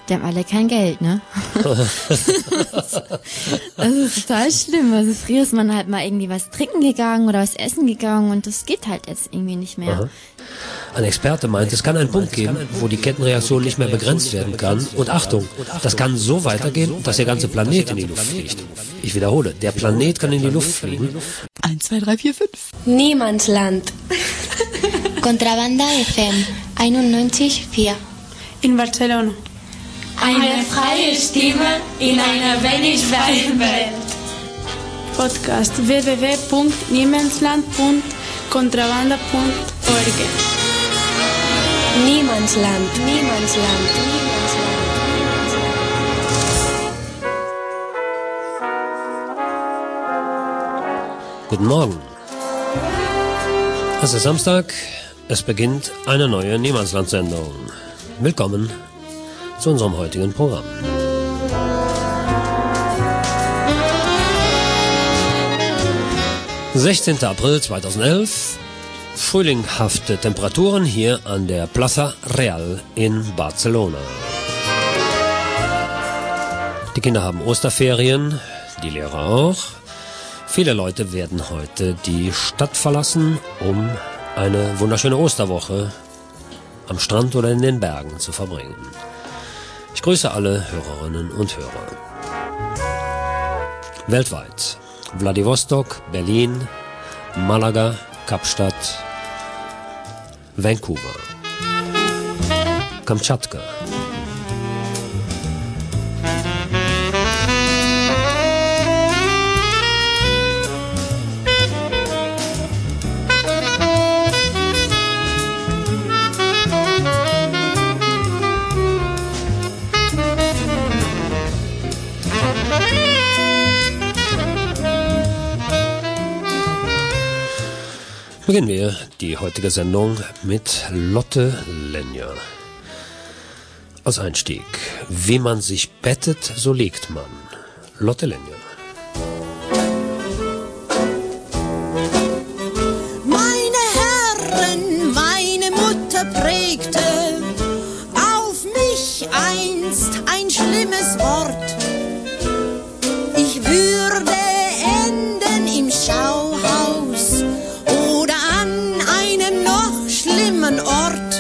Die haben alle kein Geld, ne? Das ist total schlimm. Also früher ist man halt mal irgendwie was trinken gegangen oder was essen gegangen und das geht halt jetzt irgendwie nicht mehr. Aha. Ein Experte meint, es kann einen Punkt geben, wo die Kettenreaktion nicht mehr begrenzt werden kann. Und Achtung, das kann so weitergehen, dass der ganze Planet in die Luft fliegt. Ich wiederhole, der Planet kann in die Luft fliegen. 1, 2, 3, 4, 5. Niemandsland. Contrabanda FM 91,4. In Barcelona. Eine freie Stimme in einer wenig freien Welt. Podcast www.niemandsland.contrabanda.org. Niemandsland. Niemandsland. Guten Morgen. Es ist Samstag, es beginnt eine neue Niemandsland-Sendung. Willkommen zu unserem heutigen Programm. »16. April 2011, frühlinghafte Temperaturen hier an der Plaza Real in Barcelona. Die Kinder haben Osterferien, die Lehrer auch. Viele Leute werden heute die Stadt verlassen, um eine wunderschöne Osterwoche am Strand oder in den Bergen zu verbringen. Ich grüße alle Hörerinnen und Hörer. Weltweit: Vladivostok, Berlin, Malaga, Kapstadt, Vancouver, Kamtschatka. Beginnen wir die heutige Sendung mit Lotte Lenya. Als Einstieg: Wie man sich bettet, so liegt man. Lotte Lenya. Meine Herren, meine Mutter prägte auf mich einst ein schlimmes Wort. Ich würde enden im Schauhaus oder an einem noch schlimmen Ort.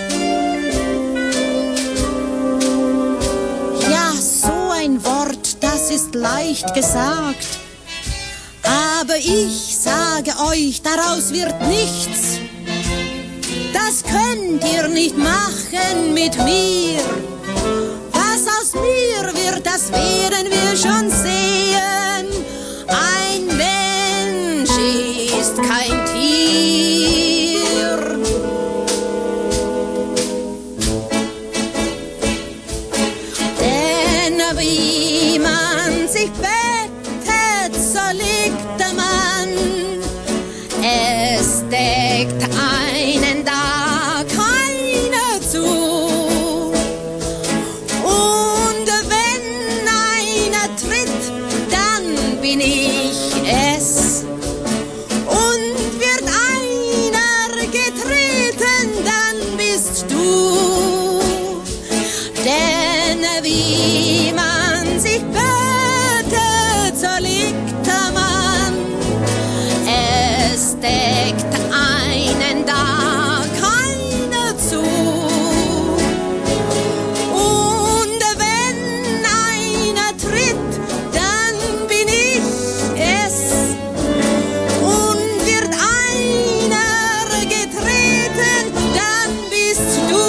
Ja, so ein Wort, das ist leicht gesagt. Aber ich sage euch, daraus wird nichts. Das könnt ihr nicht machen mit mir. Was aus mir wird, das werden wir schon sehen. Ein Mensch ist kein Tier. Denn wie man sich bettet, so liegt der Mann. Es deckt einen da keiner zu. Und wenn einer tritt, dann bin ich es. Und wird einer getreten, dann bist du. Denn wie man sich bettet, so liegt der Mann. Es deckt einen da keiner zu. Und wenn einer tritt, dann bin ich es. Und wird einer getreten, dann bist du.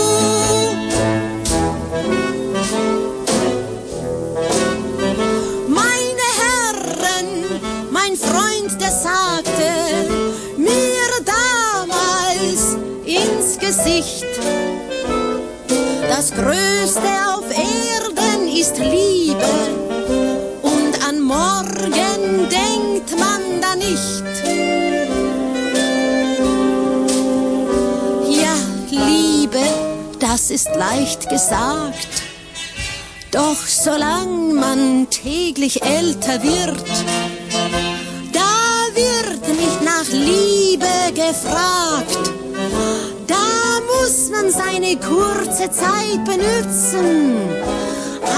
Meine Herren, mein Freund, der sagte mir damals ins Gesicht: Das Größte auf Erden ist Liebe, und an morgen denkt man da nicht. Ja, Liebe, das ist leicht gesagt. Doch solang man täglich älter wird, da wird nicht nach Liebe gefragt. Da muss man seine kurze Zeit benützen.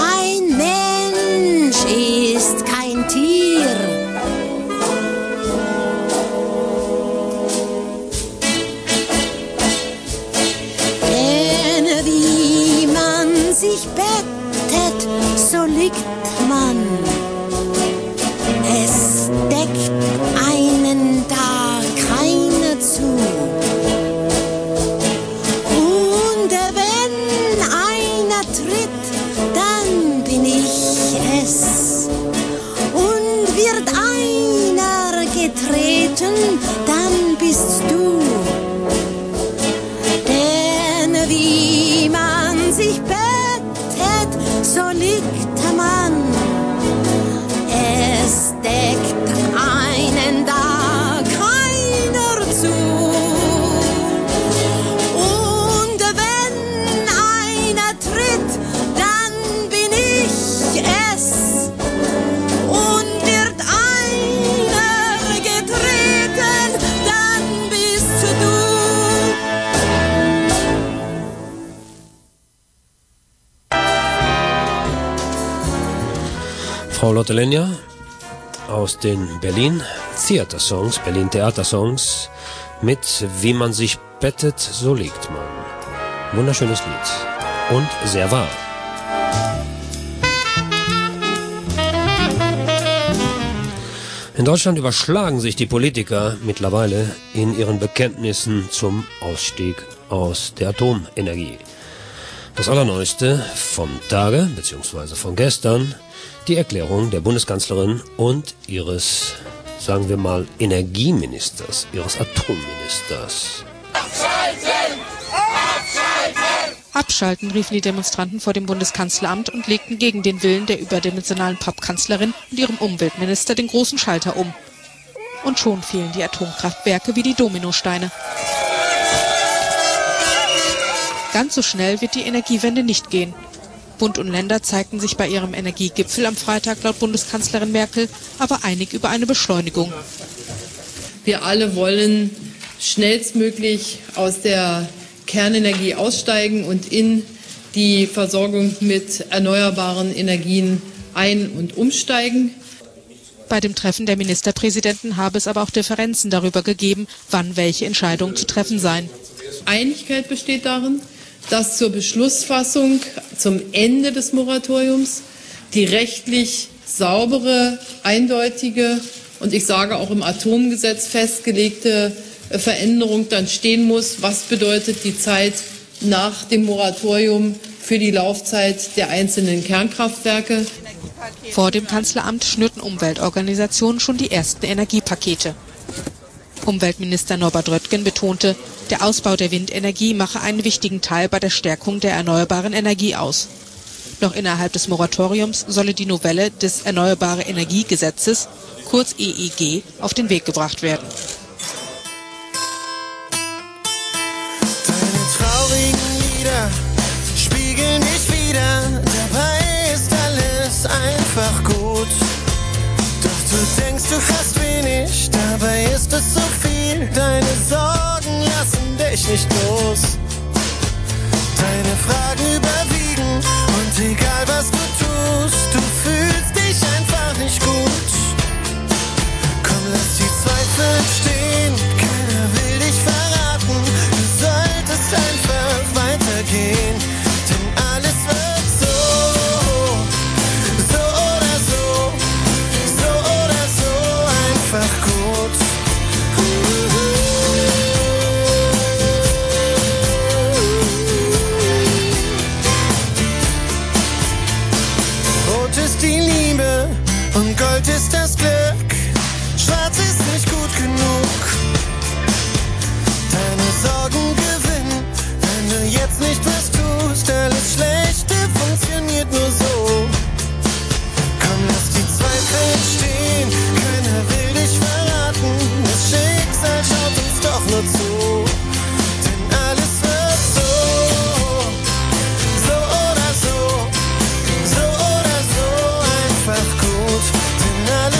bettet, so liegt man. Es deckt einen da keiner zu. Und wenn einer tritt, dann bin ich es. Und wird einer getreten, dann bist du. Denn wie man sich bettet, so liegt man. Es deckt einen da keiner zu. Und wenn einer tritt, dann bin ich es. Und wird einer getreten, dann bist du. Frau Lotte Lenja aus den Berlin Theatersongs mit Wie man sich bettet, so liegt man. Wunderschönes Lied und sehr wahr. In Deutschland überschlagen sich die Politiker mittlerweile in ihren Bekenntnissen zum Ausstieg aus der Atomenergie. Das Allerneueste vom Tage bzw. von gestern, die Erklärung der Bundeskanzlerin und ihres, sagen wir mal, Energieministers, ihres Atomministers. Abschalten! Abschalten! Abschalten, riefen die Demonstranten vor dem Bundeskanzleramt und legten gegen den Willen der überdimensionalen Pappkanzlerin und ihrem Umweltminister den großen Schalter um. Und schon fielen die Atomkraftwerke wie die Dominosteine. Ganz so schnell wird die Energiewende nicht gehen. Bund und Länder zeigten sich bei ihrem Energiegipfel am Freitag laut Bundeskanzlerin Merkel aber einig über eine Beschleunigung. Wir alle wollen schnellstmöglich aus der Kernenergie aussteigen und in die Versorgung mit erneuerbaren Energien ein- und umsteigen. Bei dem Treffen der Ministerpräsidenten habe es aber auch Differenzen darüber gegeben, wann welche Entscheidungen zu treffen seien. Einigkeit besteht darin, dass zur Beschlussfassung zum Ende des Moratoriums die rechtlich saubere, eindeutige und ich sage auch im Atomgesetz festgelegte Veränderung dann stehen muss. Was bedeutet die Zeit nach dem Moratorium für die Laufzeit der einzelnen Kernkraftwerke? Vor dem Kanzleramt schnürten Umweltorganisationen schon die ersten Energiepakete. Umweltminister Norbert Röttgen betonte, der Ausbau der Windenergie mache einen wichtigen Teil bei der Stärkung der erneuerbaren Energie aus. Noch innerhalb des Moratoriums solle die Novelle des Erneuerbare Energiegesetzes, kurz EEG, auf den Weg gebracht werden. Deine traurigen Lieder spiegeln dich wieder, dabei ist alles einfach gut. Doch du denkst, du hast wenig, dabei ist es so viel. Deine Sorgen lassen dich nicht los. Deine Fragen überwiegen und egal was du tust, du fühlst dich einfach nicht gut. Komm, lass die Zweifel stehen, keiner will dich verraten. Du solltest einfach weitergehen, denn alles wird so oder so, so oder so einfach gut. Rot ist die Liebe und Gold ist das Glück. Schwarz ist nicht gut genug. Deine Sorgen gewinnen, wenn du jetzt nicht was tust. Alles Schlechte funktioniert nur so. Komm, lass die Zweifel stehen, keiner will dich verraten. Das Schicksal schaut uns doch nur zu. Denn alles wird so oder so, so oder so einfach gut. Denn alles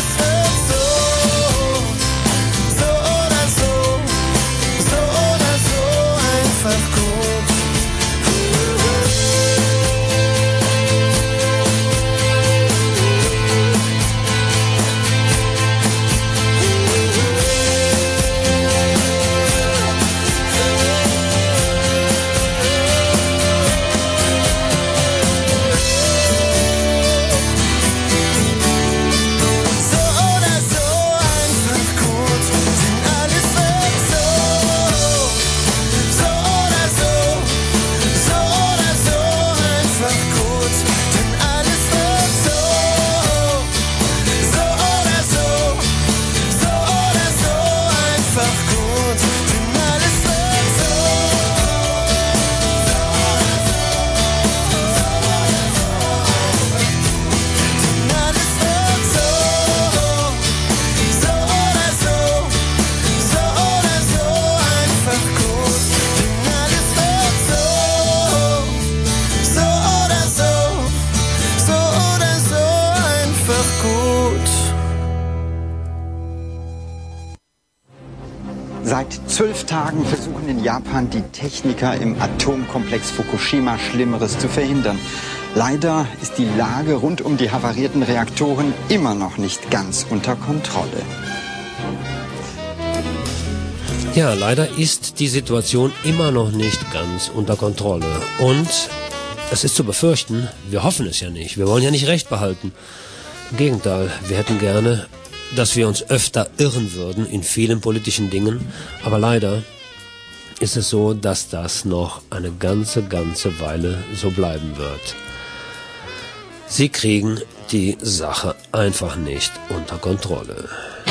12 Tagen versuchen in Japan die Techniker im Atomkomplex Fukushima Schlimmeres zu verhindern. Leider ist die Lage rund um die havarierten Reaktoren immer noch nicht ganz unter Kontrolle. Ja, leider ist die Situation immer noch nicht ganz unter Kontrolle. Und es ist zu befürchten, wir hoffen es ja nicht, wir wollen ja nicht Recht behalten. Im Gegenteil, wir hätten gerne, dass wir uns öfter irren würden in vielen politischen Dingen, aber leider ist es so, dass das noch eine ganze Weile so bleiben wird. Sie kriegen die Sache einfach nicht unter Kontrolle.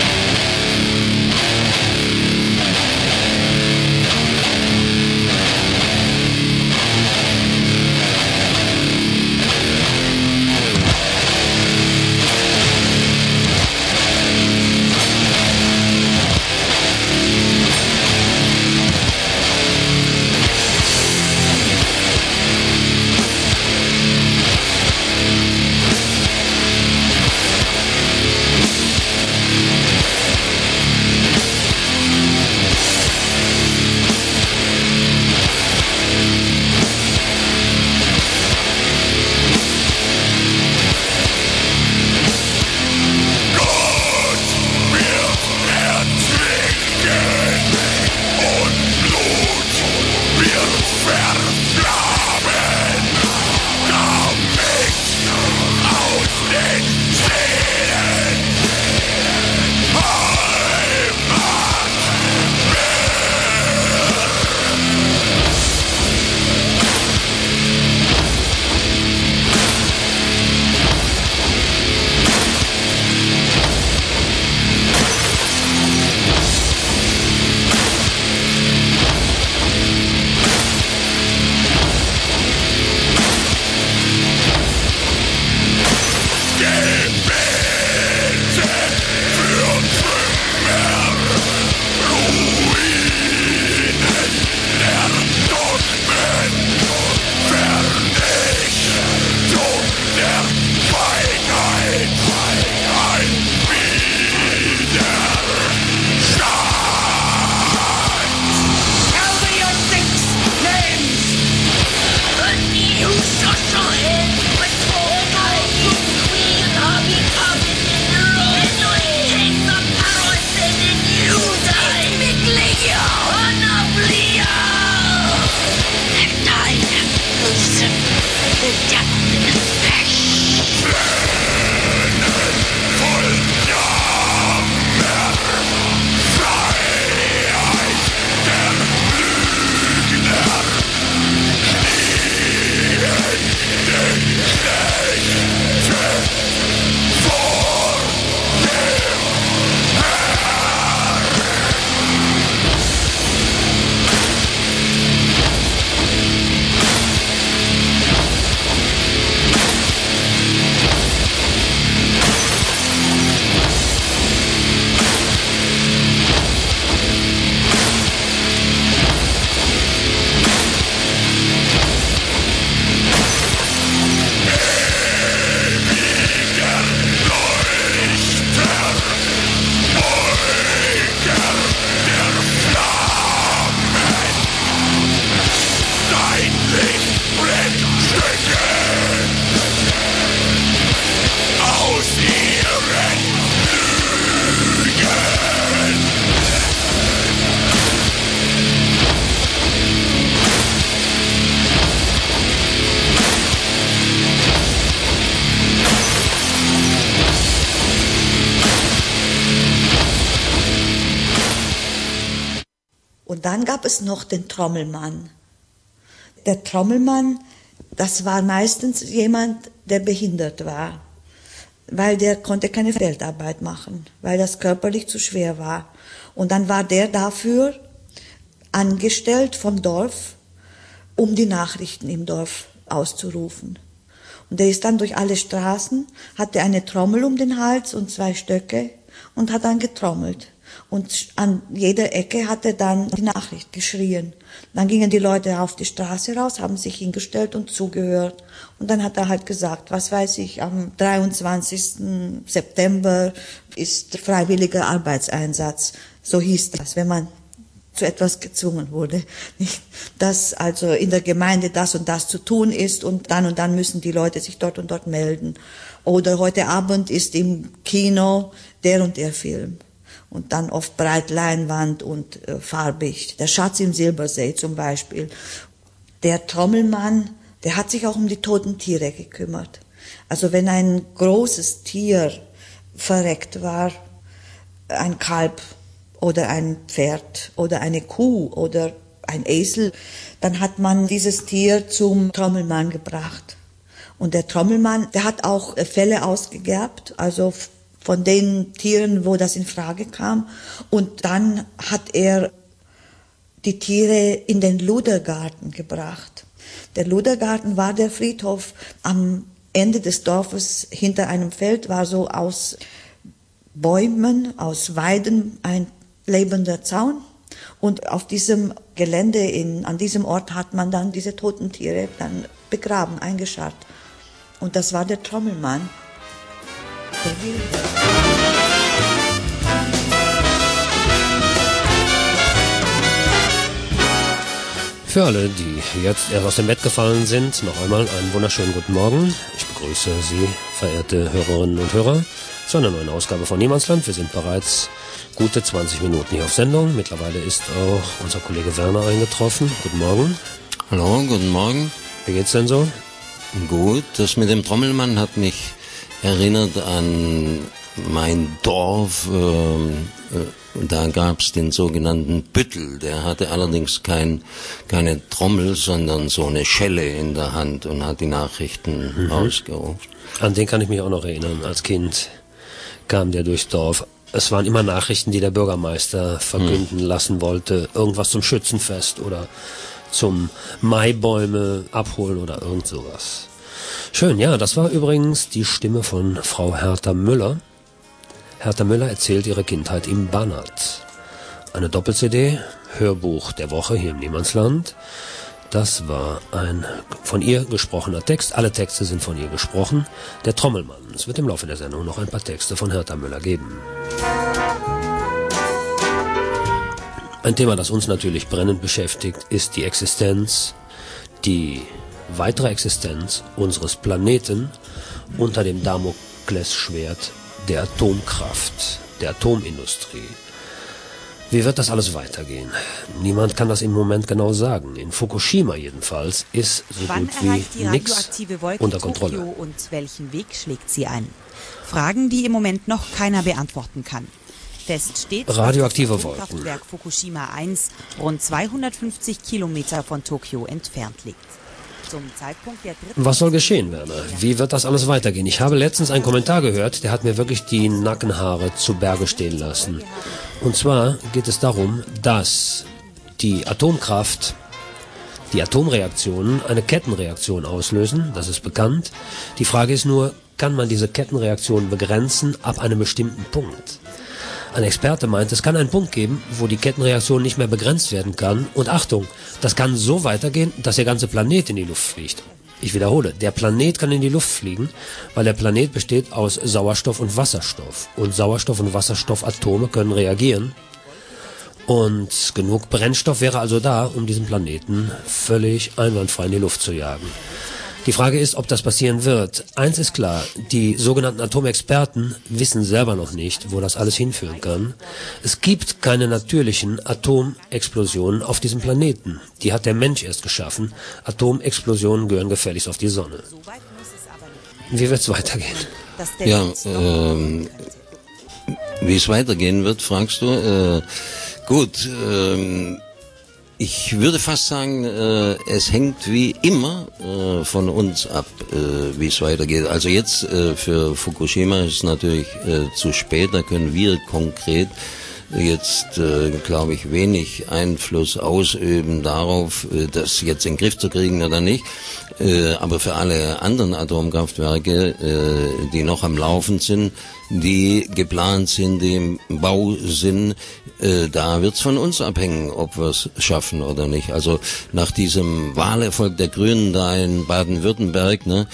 Und dann gab es noch den Trommelmann. Der Trommelmann, das war meistens jemand, der behindert war, weil der konnte keine Feldarbeit machen, weil das körperlich zu schwer war. Und dann war der dafür angestellt vom Dorf, um die Nachrichten im Dorf auszurufen. Und der ist dann durch alle Straßen, hatte eine Trommel um den Hals und 2 Stöcke und hat dann getrommelt. Und an jeder Ecke hat er dann die Nachricht geschrien. Dann gingen die Leute auf die Straße raus, haben sich hingestellt und zugehört. Und dann hat er halt gesagt, was weiß ich, am 23. September ist freiwilliger Arbeitseinsatz. So hieß das, wenn man zu etwas gezwungen wurde. Nicht? Dass also in der Gemeinde das und das zu tun ist und dann müssen die Leute sich dort und dort melden. Oder heute Abend ist im Kino der und der Film. Und dann oft Breitleinwand und farbig. Der Schatz im Silbersee zum Beispiel. Der Trommelmann, der hat sich auch um die toten Tiere gekümmert. Also wenn ein großes Tier verreckt war, ein Kalb oder ein Pferd oder eine Kuh oder ein Esel, dann hat man dieses Tier zum Trommelmann gebracht. Und der Trommelmann, der hat auch Felle ausgegerbt, also von den Tieren, wo das in Frage kam. Und dann hat er die Tiere in den Ludergarten gebracht. Der Ludergarten war der Friedhof am Ende des Dorfes. Hinter einem Feld war so aus Bäumen, aus Weiden ein lebender Zaun. Und auf diesem Gelände, an diesem Ort hat man dann diese toten Tiere dann begraben, eingescharrt. Und das war der Trommelmann. Der Wilde. Für alle, die jetzt erst aus dem Bett gefallen sind, noch einmal einen wunderschönen guten Morgen. Ich begrüße Sie, verehrte Hörerinnen und Hörer, zu einer neuen Ausgabe von Niemandsland. Wir sind bereits gute 20 Minuten hier auf Sendung. Mittlerweile ist auch unser Kollege Werner eingetroffen. Guten Morgen. Hallo, guten Morgen. Wie geht's denn so? Gut, das mit dem Trommelmann hat mich erinnert an mein Dorf. Da gab's den sogenannten Büttel. Der hatte allerdings keine Trommel, sondern so eine Schelle in der Hand und hat die Nachrichten ausgerufen. An den kann ich mich auch noch erinnern. Als Kind kam der durchs Dorf. Es waren immer Nachrichten, die der Bürgermeister verkünden lassen wollte. Irgendwas zum Schützenfest oder zum Maibäume abholen oder irgend sowas. Schön, ja, das war übrigens die Stimme von Frau Hertha Müller. Hertha Müller erzählt ihre Kindheit im Banat. Eine Doppel-CD, Hörbuch der Woche hier im Niemandsland. Das war ein von ihr gesprochener Text. Alle Texte sind von ihr gesprochen. Der Trommelmann. Es wird im Laufe der Sendung noch ein paar Texte von Hertha Müller geben. Ein Thema, das uns natürlich brennend beschäftigt, ist die Existenz, die weitere Existenz unseres Planeten unter dem Damoklesschwert der Atomkraft, der Atomindustrie. Wie wird das alles weitergehen? Niemand kann das im Moment genau sagen. In Fukushima jedenfalls ist so gut wie nichts unter Kontrolle. Tokio und welchen Weg schlägt sie ein? Fragen, die im Moment noch keiner beantworten kann. Fest steht, radioaktive dass das Wolken. Atomkraftwerk Fukushima 1 rund 250 Kilometer von Tokio entfernt liegt. Zum Zeitpunkt der Was soll geschehen, Werner? Wie wird das alles weitergehen? Ich habe letztens einen Kommentar gehört, der hat mir wirklich die Nackenhaare zu Berge stehen lassen. Und zwar geht es darum, dass die Atomkraft, die Atomreaktionen eine Kettenreaktion auslösen, das ist bekannt. Die Frage ist nur, kann man diese Kettenreaktion begrenzen ab einem bestimmten Punkt? Ein Experte meint, es kann einen Punkt geben, wo die Kettenreaktion nicht mehr begrenzt werden kann. Und Achtung, das kann so weitergehen, dass der ganze Planet in die Luft fliegt. Ich wiederhole, der Planet kann in die Luft fliegen, weil der Planet besteht aus Sauerstoff und Wasserstoff. Und Sauerstoff- und Wasserstoffatome können reagieren. Und genug Brennstoff wäre also da, um diesen Planeten völlig einwandfrei in die Luft zu jagen. Die Frage ist, ob das passieren wird. Eins ist klar, die sogenannten Atomexperten wissen selber noch nicht, wo das alles hinführen kann. Es gibt keine natürlichen Atomexplosionen auf diesem Planeten. Die hat der Mensch erst geschaffen. Atomexplosionen gehören gefährlichst auf die Sonne. Wie wird es weitergehen? Ja, wie es weitergehen wird, fragst du. Gut, ich würde fast sagen, es hängt wie immer von uns ab, wie es weitergeht. Also jetzt für Fukushima ist es natürlich zu spät, da können wir konkret jetzt, glaube ich, wenig Einfluss ausüben darauf, das jetzt in den Griff zu kriegen oder nicht. Aber für alle anderen Atomkraftwerke, die noch am Laufen sind, die geplant sind, die im Bau sind, da wird's von uns abhängen, ob wir es schaffen oder nicht. Also nach diesem Wahlerfolg der Grünen da in Baden-Württemberg, ne,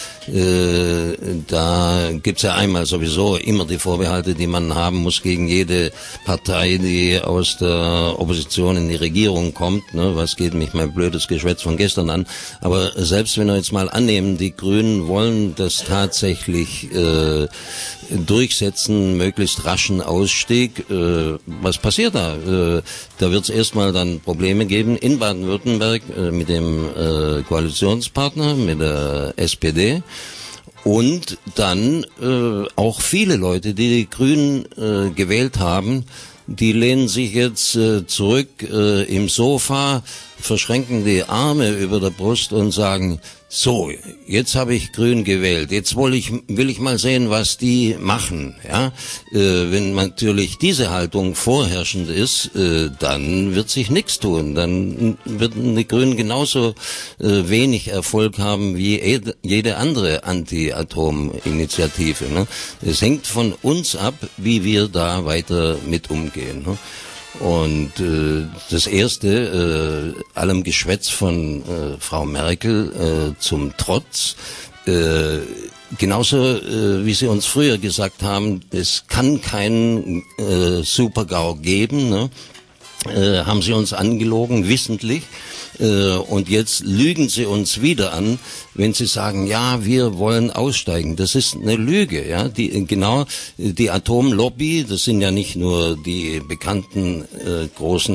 da gibt's ja einmal sowieso immer die Vorbehalte, die man haben muss gegen jede Partei, die aus der Opposition in die Regierung kommt. Ne, was geht mich mein blödes Geschwätz von gestern an? Aber selbst wenn wir jetzt mal annehmen, die Grünen wollen das tatsächlich durchsetzen, möglichst raschen Ausstieg, was passiert da? Da wird es erstmal dann Probleme geben in Baden-Württemberg mit dem Koalitionspartner, mit der SPD. Und dann auch viele Leute, die die Grünen gewählt haben, die lehnen sich jetzt zurück im Sofa, verschränken die Arme über der Brust und sagen, so, jetzt habe ich Grün gewählt, jetzt will ich mal sehen, was die machen. Ja, wenn natürlich diese Haltung vorherrschend ist, dann wird sich nichts tun. Dann werden die Grünen genauso wenig Erfolg haben wie jede andere Anti-Atom-Initiative. Ne? Es hängt von uns ab, wie wir da weiter mit umgehen. Ne? Und das Erste, allem Geschwätz von Frau Merkel zum Trotz, genauso wie Sie uns früher gesagt haben, es kann keinen Super-GAU geben, ne? Haben Sie uns angelogen, wissentlich. Und jetzt lügen Sie uns wieder an, wenn Sie sagen, ja, wir wollen aussteigen. Das ist eine Lüge, ja. Die Atomlobby, das sind ja nicht nur die bekannten großen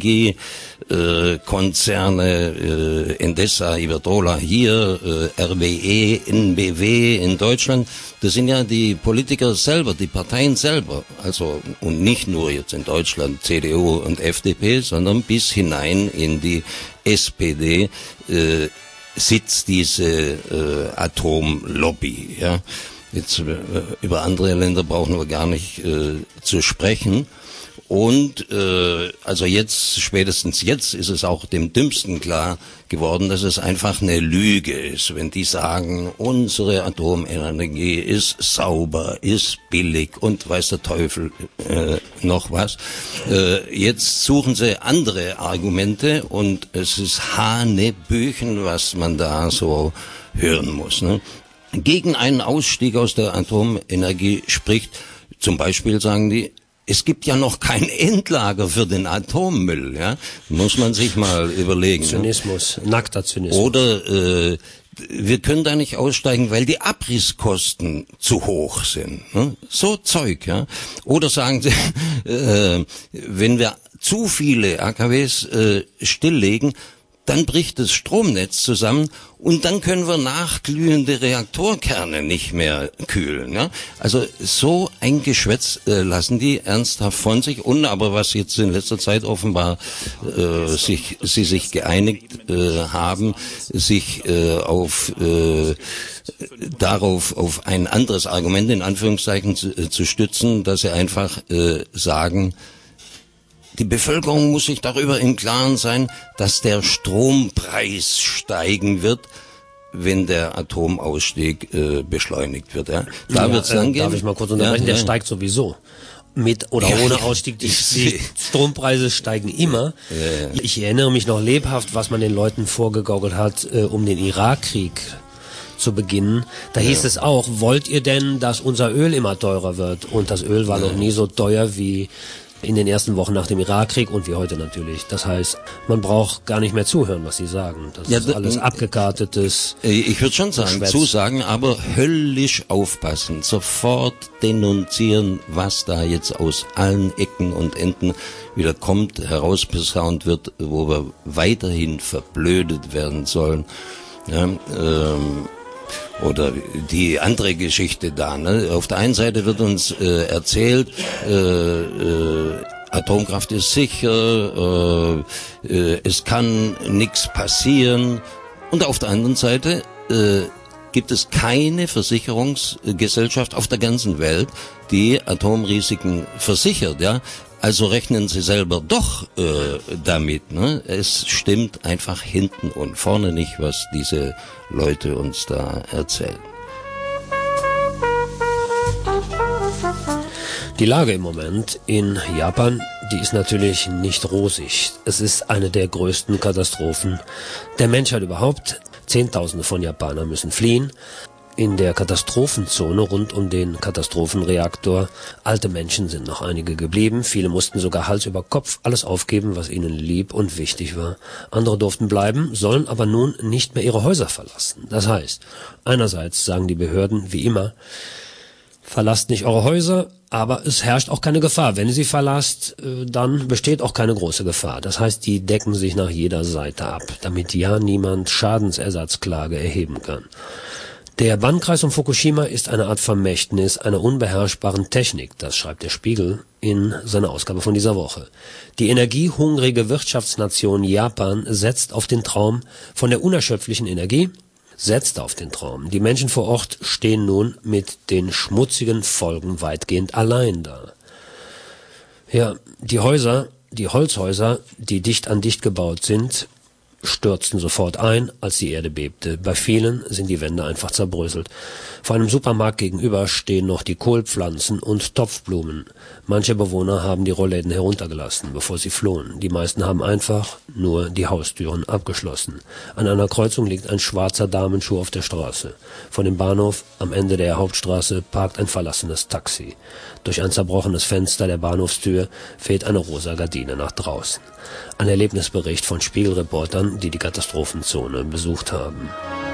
Energiekonzerne, Endesa, Iberdrola hier, RWE, NBW in Deutschland. Das sind ja die Politiker selber, die Parteien selber. Also, und nicht nur jetzt in Deutschland CDU und FDP, sondern bis hinein in die SPD sitzt diese Atomlobby. Ja. Jetzt über andere Länder brauchen wir gar nicht zu sprechen. Und also jetzt, spätestens jetzt, ist es auch dem Dümmsten klar geworden, dass es einfach eine Lüge ist, wenn die sagen, unsere Atomenergie ist sauber, ist billig und weiß der Teufel noch was. Jetzt suchen sie andere Argumente und es ist Hanebüchen, was man da so hören muss. Ne? Gegen einen Ausstieg aus der Atomenergie spricht, zum Beispiel sagen die, es gibt ja noch kein Endlager für den Atommüll, ja? Muss man sich mal überlegen. Zynismus, nackter Zynismus. Oder wir können da nicht aussteigen, weil die Abrisskosten zu hoch sind. Ne? So Zeug, ja. Oder sagen Sie, wenn wir zu viele AKWs stilllegen, dann bricht das Stromnetz zusammen und dann können wir nachglühende Reaktorkerne nicht mehr kühlen. Ja? Also so ein Geschwätz lassen die ernsthaft von sich. Und aber was jetzt in letzter Zeit offenbar sie sich geeinigt haben, sich auf ein anderes Argument in Anführungszeichen zu stützen, dass sie einfach sagen, die Bevölkerung muss sich darüber im Klaren sein, dass der Strompreis steigen wird, wenn der Atomausstieg beschleunigt wird. Ja. Da wird's dann gehen. Darf ich mal kurz unterbrechen? Der steigt sowieso. Mit oder ohne Ausstieg, die Strompreise steigen immer. Ja. Ich erinnere mich noch lebhaft, was man den Leuten vorgegaukelt hat, um den Irakkrieg zu beginnen. Da hieß es auch, wollt ihr denn, dass unser Öl immer teurer wird? Und das Öl war noch nie so teuer wie in den ersten Wochen nach dem Irakkrieg und wie heute natürlich. Das heißt, man braucht gar nicht mehr zuhören, was sie sagen. Das ist alles abgekartetes. Ich würde schon sagen, zusagen, aber höllisch aufpassen. Sofort denunzieren, was da jetzt aus allen Ecken und Enden wieder kommt, herausposaunt wird, wo wir weiterhin verblödet werden sollen. Ja, oder die andere Geschichte da, ne? Auf der einen Seite wird uns erzählt, Atomkraft ist sicher, es kann nichts passieren. Und auf der anderen Seite gibt es keine Versicherungsgesellschaft auf der ganzen Welt, die Atomrisiken versichert, ja. Also rechnen Sie selber doch damit. Ne? Es stimmt einfach hinten und vorne nicht, was diese Leute uns da erzählen. Die Lage im Moment in Japan, die ist natürlich nicht rosig. Es ist eine der größten Katastrophen der Menschheit überhaupt. Zehntausende von Japanern müssen fliehen. In der Katastrophenzone rund um den Katastrophenreaktor. Alte Menschen sind noch einige geblieben. Viele mussten sogar Hals über Kopf alles aufgeben, was ihnen lieb und wichtig war. Andere durften bleiben, sollen aber nun nicht mehr ihre Häuser verlassen. Das heißt, einerseits sagen die Behörden wie immer, verlasst nicht eure Häuser, aber es herrscht auch keine Gefahr. Wenn ihr sie verlasst, dann besteht auch keine große Gefahr. Das heißt, die decken sich nach jeder Seite ab, damit ja niemand Schadensersatzklage erheben kann. Der Bannkreis um Fukushima ist eine Art Vermächtnis einer unbeherrschbaren Technik, das schreibt der Spiegel in seiner Ausgabe von dieser Woche. Die energiehungrige Wirtschaftsnation Japan setzt auf den Traum von der unerschöpflichen Energie, setzt auf den Traum. Die Menschen vor Ort stehen nun mit den schmutzigen Folgen weitgehend allein da. Ja, die Holzhäuser, die dicht an dicht gebaut sind, stürzten sofort ein, als die Erde bebte. Bei vielen sind die Wände einfach zerbröselt. Vor einem Supermarkt gegenüber stehen noch die Kohlpflanzen und Topfblumen. Manche Bewohner haben die Rollläden heruntergelassen, bevor sie flohen. Die meisten haben einfach nur die Haustüren abgeschlossen. An einer Kreuzung liegt ein schwarzer Damenschuh auf der Straße. Vor dem Bahnhof am Ende der Hauptstraße parkt ein verlassenes Taxi. Durch ein zerbrochenes Fenster der Bahnhofstür fehlt eine rosa Gardine nach draußen. Ein Erlebnisbericht von Spiegelreportern, die die Katastrophenzone besucht haben.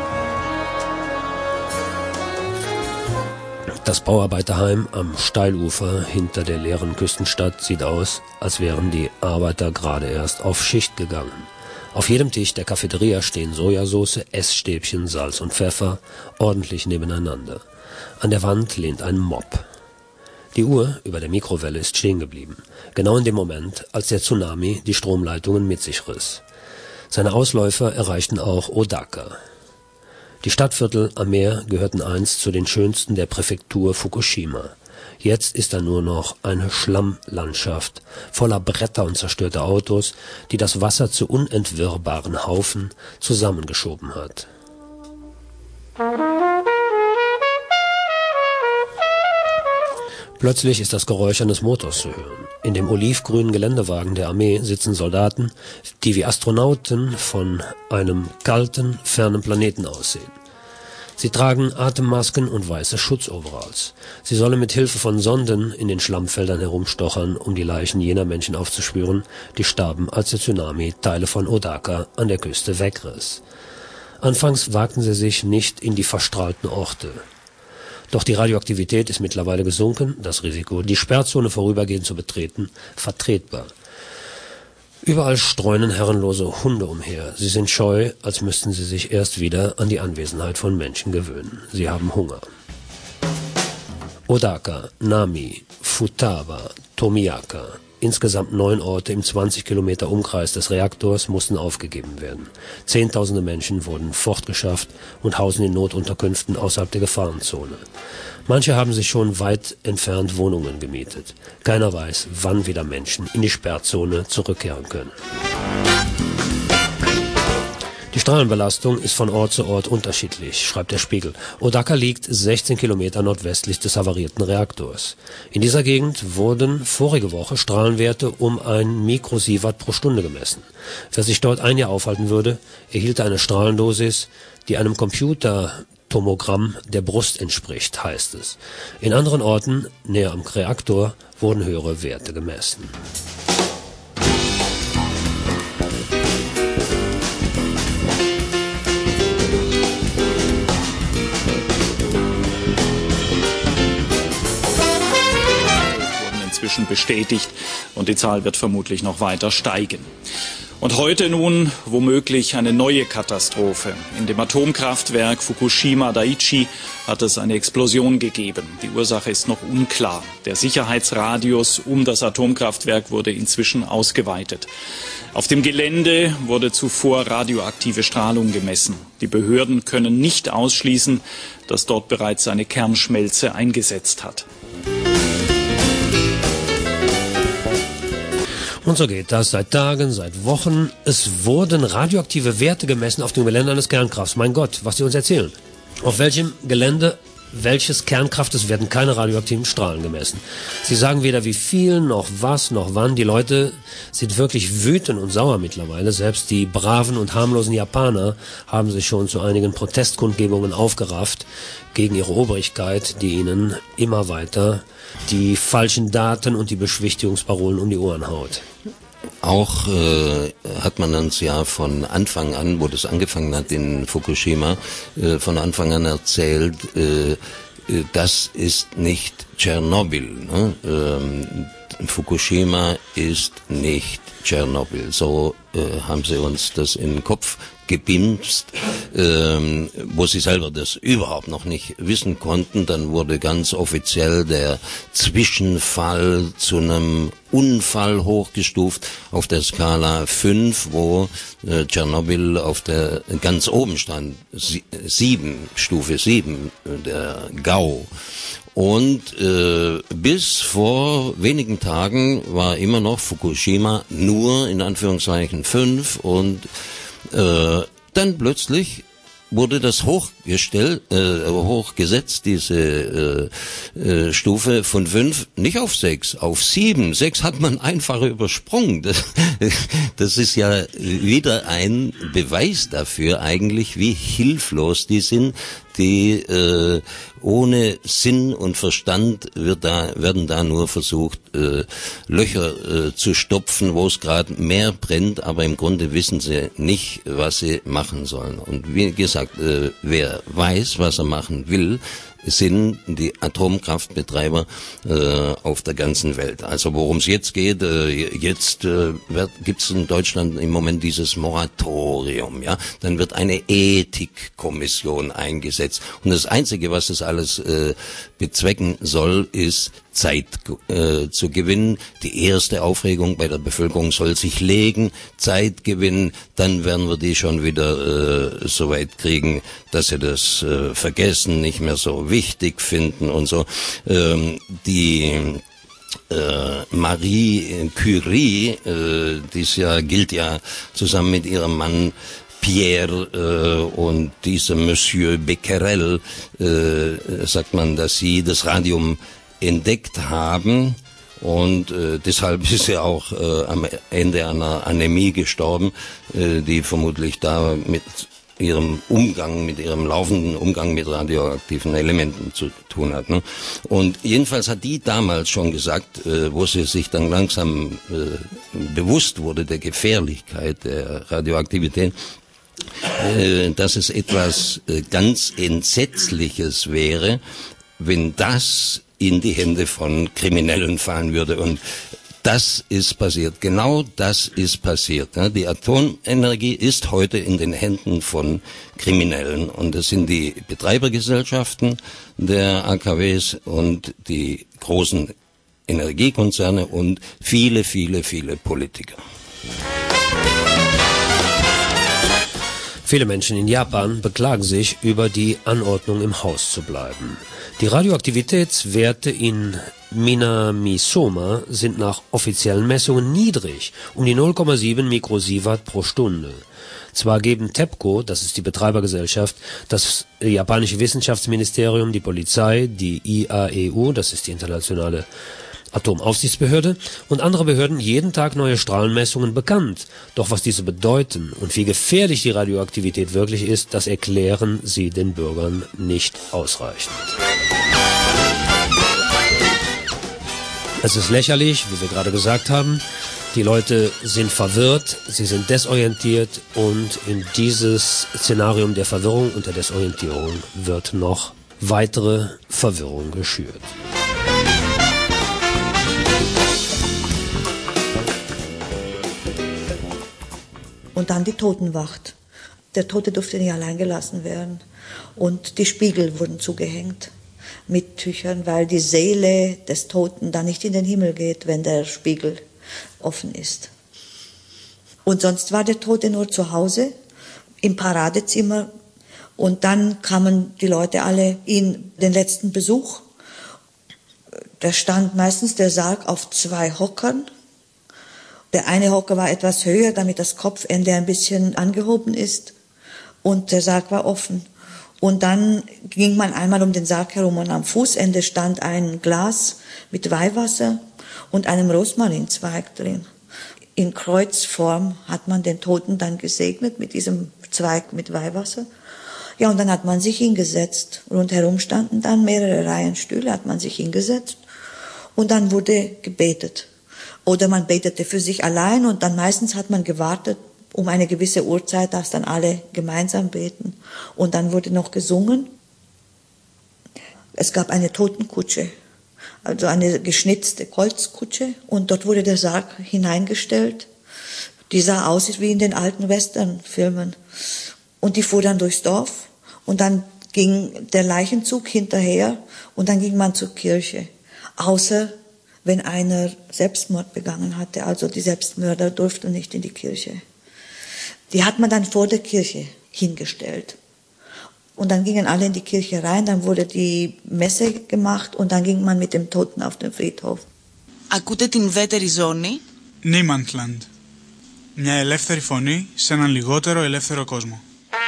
Das Bauarbeiterheim am Steilufer hinter der leeren Küstenstadt sieht aus, als wären die Arbeiter gerade erst auf Schicht gegangen. Auf jedem Tisch der Cafeteria stehen Sojasauce, Essstäbchen, Salz und Pfeffer, ordentlich nebeneinander. An der Wand lehnt ein Mopp. Die Uhr über der Mikrowelle ist stehen geblieben, genau in dem Moment, als der Tsunami die Stromleitungen mit sich riss. Seine Ausläufer erreichten auch Odaka. Die Stadtviertel am Meer gehörten einst zu den schönsten der Präfektur Fukushima. Jetzt ist da nur noch eine Schlammlandschaft voller Bretter und zerstörte Autos, die das Wasser zu unentwirrbaren Haufen zusammengeschoben hat. Plötzlich ist das Geräusch eines Motors zu hören. In dem olivgrünen Geländewagen der Armee sitzen Soldaten, die wie Astronauten von einem kalten, fernen Planeten aussehen. Sie tragen Atemmasken und weiße Schutzoveralls. Sie sollen mit Hilfe von Sonden in den Schlammfeldern herumstochern, um die Leichen jener Menschen aufzuspüren, die starben, als der Tsunami Teile von Odaka an der Küste wegriss. Anfangs wagten sie sich nicht in die verstrahlten Orte. Doch die Radioaktivität ist mittlerweile gesunken, das Risiko, die Sperrzone vorübergehend zu betreten, vertretbar. Überall streunen herrenlose Hunde umher. Sie sind scheu, als müssten sie sich erst wieder an die Anwesenheit von Menschen gewöhnen. Sie haben Hunger. Odaka, Nami, Futaba, Tomiyaka. Insgesamt 9 Orte im 20 Kilometer Umkreis des Reaktors mussten aufgegeben werden. Zehntausende Menschen wurden fortgeschafft und hausen in Notunterkünften außerhalb der Gefahrenzone. Manche haben sich schon weit entfernt Wohnungen gemietet. Keiner weiß, wann wieder Menschen in die Sperrzone zurückkehren können. Die Strahlenbelastung ist von Ort zu Ort unterschiedlich, schreibt der Spiegel. Odaka liegt 16 Kilometer nordwestlich des havarierten Reaktors. In dieser Gegend wurden vorige Woche Strahlenwerte um 1 Mikrosievert pro Stunde gemessen. Wer sich dort ein Jahr aufhalten würde, erhielte eine Strahlendosis, die einem Computertomogramm der Brust entspricht, heißt es. In anderen Orten, näher am Reaktor, wurden höhere Werte gemessen. Inzwischen bestätigt und die Zahl wird vermutlich noch weiter steigen. Und heute nun womöglich eine neue Katastrophe. In dem Atomkraftwerk Fukushima Daiichi hat es eine Explosion gegeben. Die Ursache ist noch unklar. Der Sicherheitsradius um das Atomkraftwerk wurde inzwischen ausgeweitet. Auf dem Gelände wurde zuvor radioaktive Strahlung gemessen. Die Behörden können nicht ausschließen, dass dort bereits eine Kernschmelze eingesetzt hat. Und so geht das seit Tagen, seit Wochen. Es wurden radioaktive Werte gemessen auf dem Gelände eines Kernkrafts. Mein Gott, was sie uns erzählen. Auf welchem Gelände welches Kernkraft ist, werden keine radioaktiven Strahlen gemessen. Sie sagen weder wie viel, noch was, noch wann. Die Leute sind wirklich wütend und sauer mittlerweile. Selbst die braven und harmlosen Japaner haben sich schon zu einigen Protestkundgebungen aufgerafft gegen ihre Obrigkeit, die ihnen immer weiter die falschen Daten und die Beschwichtigungsparolen um die Ohren haut. Auch hat man uns ja von Anfang an, wo das angefangen hat in Fukushima, von Anfang an erzählt, das ist nicht Tschernobyl. Ne? Fukushima ist nicht Tschernobyl. So haben sie uns das in den Kopf gebimst, wo sie selber das überhaupt noch nicht wissen konnten. Dann wurde ganz offiziell der Zwischenfall zu einem Unfall hochgestuft auf der Skala 5, wo Tschernobyl auf der ganz oben stand, 7, Stufe 7, der GAU. Und bis vor wenigen Tagen war immer noch Fukushima nur in Anführungszeichen 5 und dann plötzlich wurde das hochgesetzt, diese Stufe von 5, nicht auf 6, auf 7. 6 hat man einfach übersprungen. Das ist ja wieder ein Beweis dafür eigentlich, wie hilflos die sind, die ohne Sinn und Verstand werden da nur versucht, Löcher zu stopfen, wo es gerade mehr brennt, aber im Grunde wissen sie nicht, was sie machen sollen. Und wie gesagt, wer weiß, was er machen will, sind die Atomkraftbetreiber auf der ganzen Welt. Also worum es jetzt geht, jetzt gibt es in Deutschland im Moment dieses Moratorium, ja. Dann wird eine Ethikkommission eingesetzt. Und das Einzige, was das alles bezwecken soll, ist Zeit zu gewinnen. Die erste Aufregung bei der Bevölkerung soll sich legen, Zeit gewinnen, dann werden wir die schon wieder so weit kriegen, dass sie das vergessen, nicht mehr so wichtig finden und so. Die Marie Curie, gilt ja zusammen mit ihrem Mann Pierre und dieser Monsieur Becquerel, sagt man, dass sie das Radium entdeckt haben und deshalb ist er auch am Ende einer Anämie gestorben, die vermutlich da mit ihrem laufenden Umgang mit radioaktiven Elementen zu tun hat. Ne? Und jedenfalls hat die damals schon gesagt, wo sie sich dann langsam bewusst wurde der Gefährlichkeit der Radioaktivität, dass es etwas ganz Entsetzliches wäre, wenn das in die Hände von Kriminellen fallen würde. Und das ist passiert. Genau das ist passiert. Die Atomenergie ist heute in den Händen von Kriminellen. Und das sind die Betreibergesellschaften der AKWs und die großen Energiekonzerne und viele, viele, viele Politiker. Viele Menschen in Japan beklagen sich über die Anordnung, im Haus zu bleiben. Die Radioaktivitätswerte in Minamisoma sind nach offiziellen Messungen niedrig, um die 0,7 Mikrosievert pro Stunde. Zwar geben TEPCO, das ist die Betreibergesellschaft, das japanische Wissenschaftsministerium, die Polizei, die IAEU, das ist die internationale Atomaufsichtsbehörde, und andere Behörden jeden Tag neue Strahlenmessungen bekannt. Doch was diese bedeuten und wie gefährlich die Radioaktivität wirklich ist, das erklären sie den Bürgern nicht ausreichend. Es ist lächerlich, wie wir gerade gesagt haben. Die Leute sind verwirrt, sie sind desorientiert und in dieses Szenarium der Verwirrung und der Desorientierung wird noch weitere Verwirrung geschürt. Und dann die Totenwacht. Der Tote durfte nicht allein gelassen werden. Und die Spiegel wurden zugehängt mit Tüchern, weil die Seele des Toten dann nicht in den Himmel geht, wenn der Spiegel offen ist. Und sonst war der Tote nur zu Hause, im Paradezimmer. Und dann kamen die Leute alle in den letzten Besuch. Da stand meistens der Sarg auf 2 Hockern. Der eine Hocker war etwas höher, damit das Kopfende ein bisschen angehoben ist. Und der Sarg war offen. Und dann ging man einmal um den Sarg herum und am Fußende stand ein Glas mit Weihwasser und einem Rosmarinzweig drin. In Kreuzform hat man den Toten dann gesegnet mit diesem Zweig mit Weihwasser. Ja, und dann hat man sich hingesetzt. Rundherum standen dann mehrere Reihen Stühle, hat man sich hingesetzt. Und dann wurde gebetet. Oder man betete für sich allein und dann meistens hat man gewartet um eine gewisse Uhrzeit, dass dann alle gemeinsam beten. Und dann wurde noch gesungen. Es gab eine Totenkutsche, also eine geschnitzte Holzkutsche. Und dort wurde der Sarg hineingestellt. Die sah aus wie in den alten Westernfilmen. Und die fuhr dann durchs Dorf. Und dann ging der Leichenzug hinterher und dann ging man zur Kirche. Außer wenn einer Selbstmord begangen hatte, also die Selbstmörder durften nicht in die Kirche. Die hat man dann vor der Kirche hingestellt. Und dann gingen alle in die Kirche rein, dann wurde die Messe gemacht und dann ging man mit dem Toten auf den Friedhof. Ακούτε την ουδέτερη ζώνη? Niemandland. Μια ελεύθερη φωνή σε έναν λιγότερο ελεύθερο κόσμο.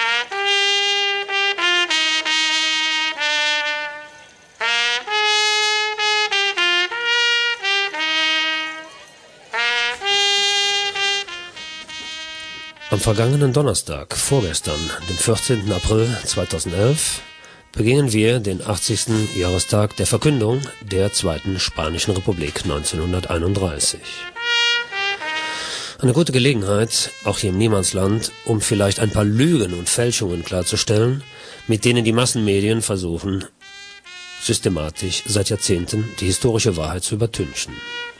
Am vergangenen Donnerstag, vorgestern, dem 14. April 2011, begingen wir den 80. Jahrestag der Verkündung der Zweiten Spanischen Republik 1931. Eine gute Gelegenheit, auch hier im Niemandsland, um vielleicht ein paar Lügen und Fälschungen klarzustellen, mit denen die Massenmedien versuchen, systematisch seit Jahrzehnten die historische Wahrheit zu übertünchen.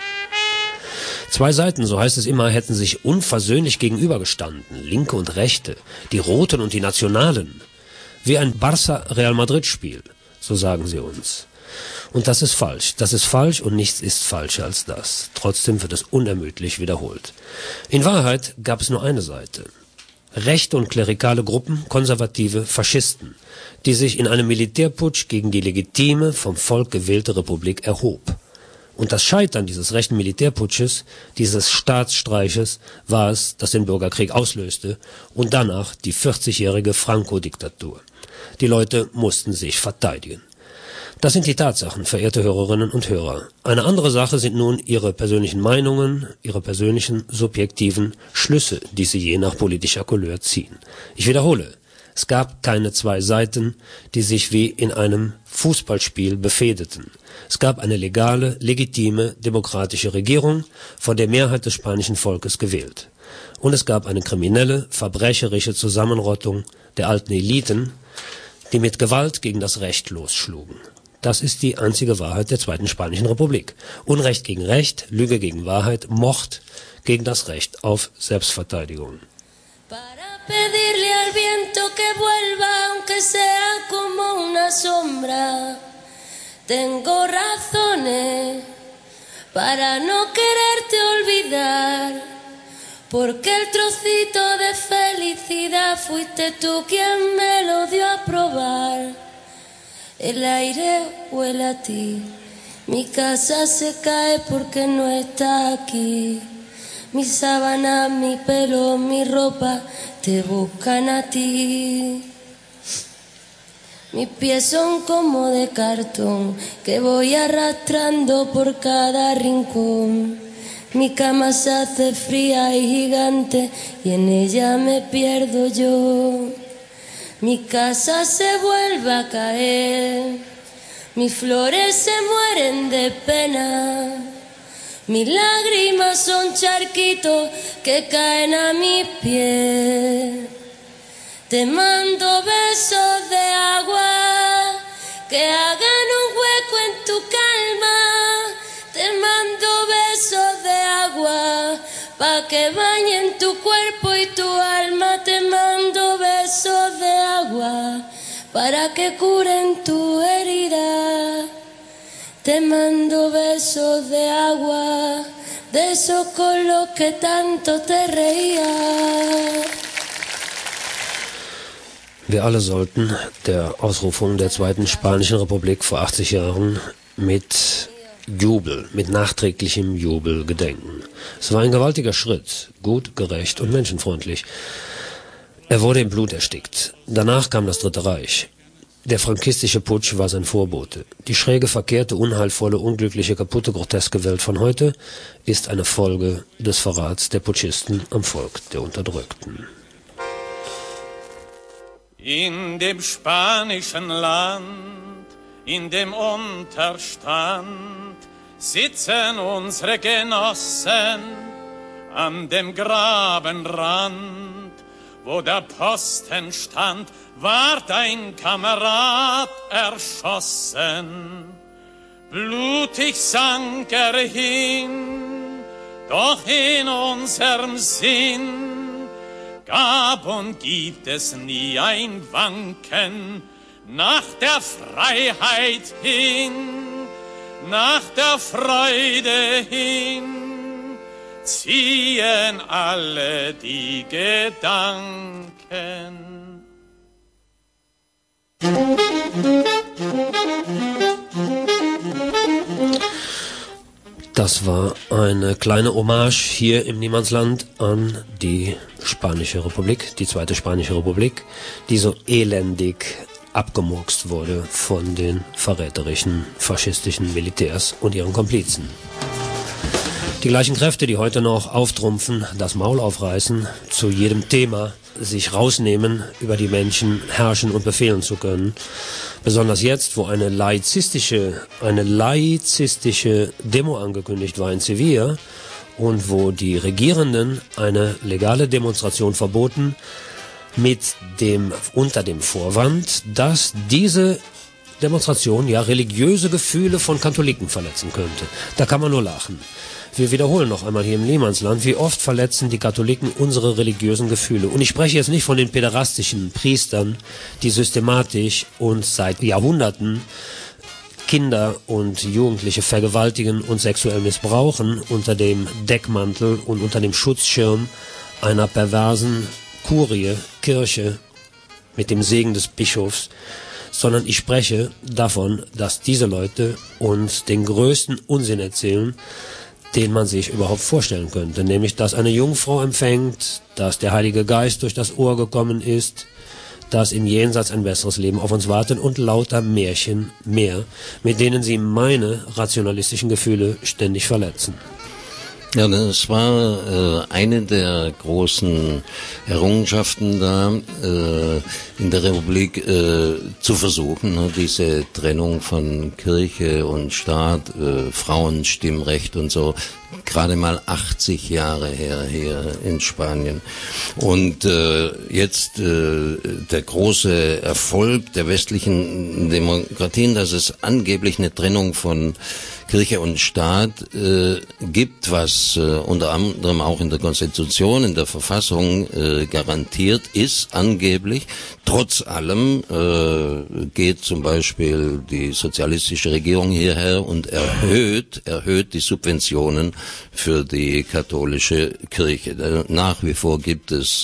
Zwei Seiten, so heißt es immer, hätten sich unversöhnlich gegenübergestanden, Linke und Rechte, die Roten und die Nationalen, wie ein Barça-Real Madrid-Spiel, so sagen sie uns. Und das ist falsch und nichts ist falscher als das. Trotzdem wird es unermüdlich wiederholt. In Wahrheit gab es nur eine Seite. Rechte und klerikale Gruppen, konservative Faschisten, die sich in einem Militärputsch gegen die legitime, vom Volk gewählte Republik erhob. Und das Scheitern dieses rechten Militärputsches, dieses Staatsstreiches, war es, das den Bürgerkrieg auslöste und danach die 40-jährige Franco-Diktatur. Die Leute mussten sich verteidigen. Das sind die Tatsachen, verehrte Hörerinnen und Hörer. Eine andere Sache sind nun Ihre persönlichen Meinungen, Ihre persönlichen subjektiven Schlüsse, die Sie je nach politischer Couleur ziehen. Ich wiederhole. Es gab keine zwei Seiten, die sich wie in einem Fußballspiel befehdeten. Es gab eine legale, legitime, demokratische Regierung, von der Mehrheit des spanischen Volkes gewählt. Und es gab eine kriminelle, verbrecherische Zusammenrottung der alten Eliten, die mit Gewalt gegen das Recht losschlugen. Das ist die einzige Wahrheit der Zweiten Spanischen Republik. Unrecht gegen Recht, Lüge gegen Wahrheit, Mord gegen das Recht auf Selbstverteidigung. Pedirle al viento que vuelva, aunque sea como una sombra. Tengo razones para no quererte olvidar, porque el trocito de felicidad fuiste tú quien me lo dio a probar. El aire huele a ti, mi casa se cae porque no está aquí. Mi sábana, mi pelo, mi ropa te buscan a ti. Mis pies son como de cartón que voy arrastrando por cada rincón. Mi cama se hace fría y gigante y en ella me pierdo yo. Mi casa se vuelve a caer, mis flores se mueren de pena. Mis lágrimas son charquitos que caen a mis pies. Te mando besos de agua que hagan un hueco en tu calma. Te mando besos de agua pa' que bañen tu cuerpo y tu alma. Te mando besos de agua para que curen tu herida. Te mando besos de agua, de esos con los que tanto te reías. Wir alle sollten der Ausrufung der Zweiten Spanischen Republik vor 80 Jahren mit Jubel, mit nachträglichem Jubel gedenken. Es war ein gewaltiger Schritt, gut, gerecht und menschenfreundlich. Er wurde im Blut erstickt. Danach kam das Dritte Reich. Der frankistische Putsch war sein Vorbote. Die schräge, verkehrte, unheilvolle, unglückliche, kaputte, groteske Welt von heute ist eine Folge des Verrats der Putschisten am Volk der Unterdrückten. In dem spanischen Land, in dem Unterstand, sitzen unsere Genossen an dem Grabenrand, wo der Posten stand, ward ein Kamerad erschossen. Blutig sank er hin, doch in unserem Sinn gab und gibt es nie ein Wanken nach der Freiheit hin, nach der Freude hin, ziehen alle die Gedanken. Das war eine kleine Hommage hier im Niemandsland an die Spanische Republik, die Zweite Spanische Republik, die so elendig abgemurkst wurde von den verräterischen faschistischen Militärs und ihren Komplizen. Die gleichen Kräfte, die heute noch auftrumpfen, das Maul aufreißen, zu jedem Thema sich rausnehmen, über die Menschen herrschen und befehlen zu können. Besonders jetzt, wo eine laizistische Demo angekündigt war in Sevilla und wo die Regierenden eine legale Demonstration verboten, unter dem Vorwand, dass diese Demonstration ja religiöse Gefühle von Katholiken verletzen könnte. Da kann man nur lachen. Wir wiederholen noch einmal hier im Niemandsland, wie oft verletzen die Katholiken unsere religiösen Gefühle. Und ich spreche jetzt nicht von den päderastischen Priestern, die systematisch und seit Jahrhunderten Kinder und Jugendliche vergewaltigen und sexuell missbrauchen unter dem Deckmantel und unter dem Schutzschirm einer perversen Kurie, Kirche, mit dem Segen des Bischofs, sondern ich spreche davon, dass diese Leute uns den größten Unsinn erzählen, den man sich überhaupt vorstellen könnte, nämlich, dass eine Jungfrau empfängt, dass der Heilige Geist durch das Ohr gekommen ist, dass im Jenseits ein besseres Leben auf uns wartet und lauter Märchen mehr, mit denen sie meine rationalistischen Gefühle ständig verletzen. Ja, das war eine der großen Errungenschaften da in der Republik zu versuchen, diese Trennung von Kirche und Staat, Frauenstimmrecht und so, gerade mal 80 Jahre her hier in Spanien. Und jetzt der große Erfolg der westlichen Demokratien, dass es angeblich eine Trennung von Kirche und Staat gibt, was unter anderem auch in der Konstitution, in der Verfassung garantiert ist, angeblich. Trotz allem geht zum Beispiel die sozialistische Regierung hierher und erhöht die Subventionen für die katholische Kirche. Nach wie vor gibt es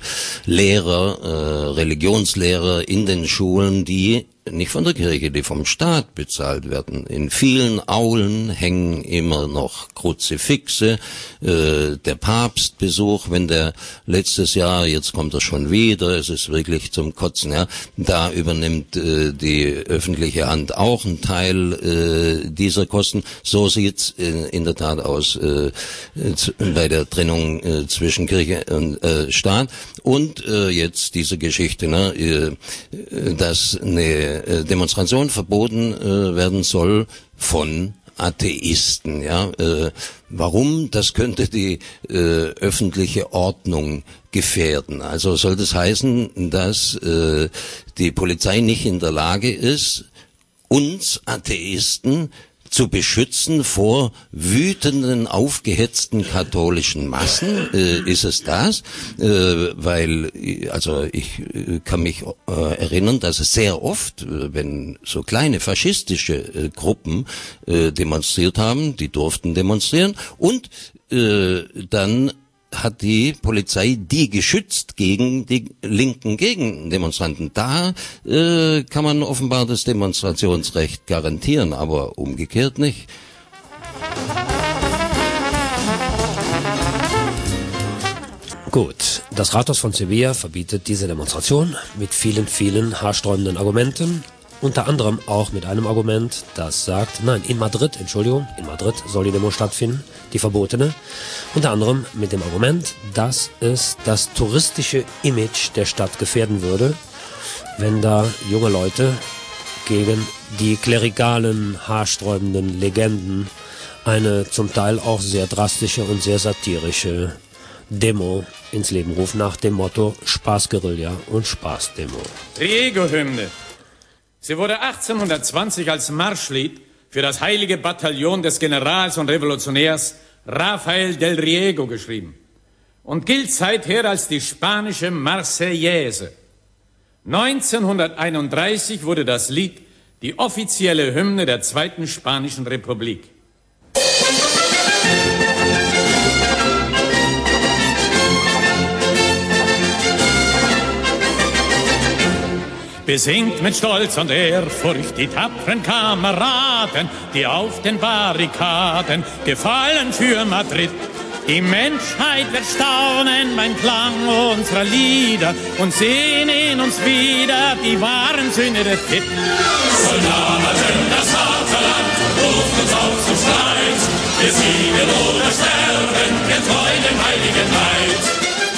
Religionslehrer in den Schulen, die nicht von der Kirche, die vom Staat bezahlt werden. In vielen Aulen hängen immer noch Kruzifixe. Der Papstbesuch, wenn der letztes Jahr, jetzt kommt er schon wieder, es ist wirklich zum Kotzen, ja, da übernimmt die öffentliche Hand auch einen Teil dieser Kosten. So sieht's in der Tat aus bei der Trennung zwischen Kirche und Staat. Und jetzt diese Geschichte, dass eine Demonstration verboten werden soll von Atheisten. Ja, warum? Das könnte die öffentliche Ordnung gefährden. Also soll das heißen, dass die Polizei nicht in der Lage ist, uns Atheisten zu beschützen vor wütenden, aufgehetzten katholischen Massen? Ist es das? Weil, also ich kann mich erinnern, dass es sehr oft, wenn so kleine faschistische Gruppen demonstriert haben, die durften demonstrieren, und dann hat die Polizei die geschützt gegen die linken Gegendemonstranten. Da kann man offenbar das Demonstrationsrecht garantieren, aber umgekehrt nicht. Gut, Das Rathaus von Sevilla verbietet diese Demonstration mit vielen, vielen haarsträubenden Argumenten. Unter anderem auch mit einem Argument, das sagt, nein, in Madrid soll die Demo stattfinden, die verbotene. Unter anderem mit dem Argument, dass es das touristische Image der Stadt gefährden würde, wenn da junge Leute gegen die klerikalen, haarsträubenden Legenden eine zum Teil auch sehr drastische und sehr satirische Demo ins Leben rufen, nach dem Motto Spaßguerilla und Spaßdemo. Riego-Hymne. Sie wurde 1820 als Marschlied für das heilige Bataillon des Generals und Revolutionärs Rafael del Riego geschrieben und gilt seither als die spanische Marseillaise. 1931 wurde das Lied die offizielle Hymne der Zweiten Spanischen Republik. Besingt mit Stolz und Ehrfurcht die tapferen Kameraden, die auf den Barrikaden gefallen für Madrid. Die Menschheit wird staunen beim Klang unserer Lieder und sehen in uns wieder die wahren Söhne der Pit. Soldaten, das Vaterland ruft uns auf zum Streit. Wir siegen oder sterben, getreu dem heiligen Eid.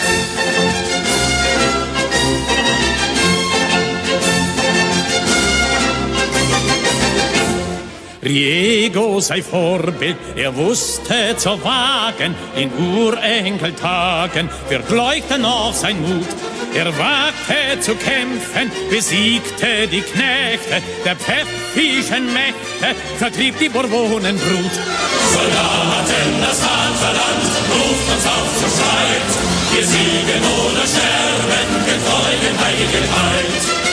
Riego sei Vorbild, er wusste zu wagen, in Urenkeltagen wird leuchten auf sein Mut. Er wagte zu kämpfen, besiegte die Knechte, der pfäffischen Mächte vertrieb die Bourbonenbrut. Soldaten, das Vaterland ruft uns auf zum Streit. Wir siegen oder sterben, getreu dem heiligen Eid.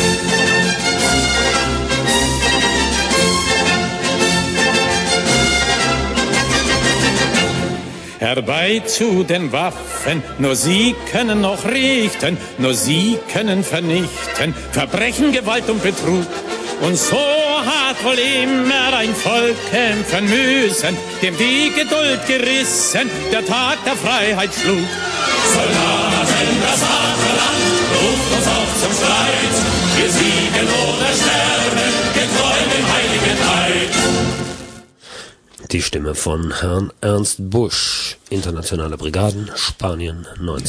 Herbei zu den Waffen, nur sie können noch richten, nur sie können vernichten, Verbrechen, Gewalt und Betrug. Und so hat wohl immer ein Volk kämpfen müssen, dem die Geduld gerissen, der Tag der Freiheit schlug. Soldaten, das Vaterland ruft uns auf zum Streit. Wir siegen oder sterben, getreu dem heiligen Eid. Die Stimme von Herrn Ernst Busch, Internationale Brigaden, Spanien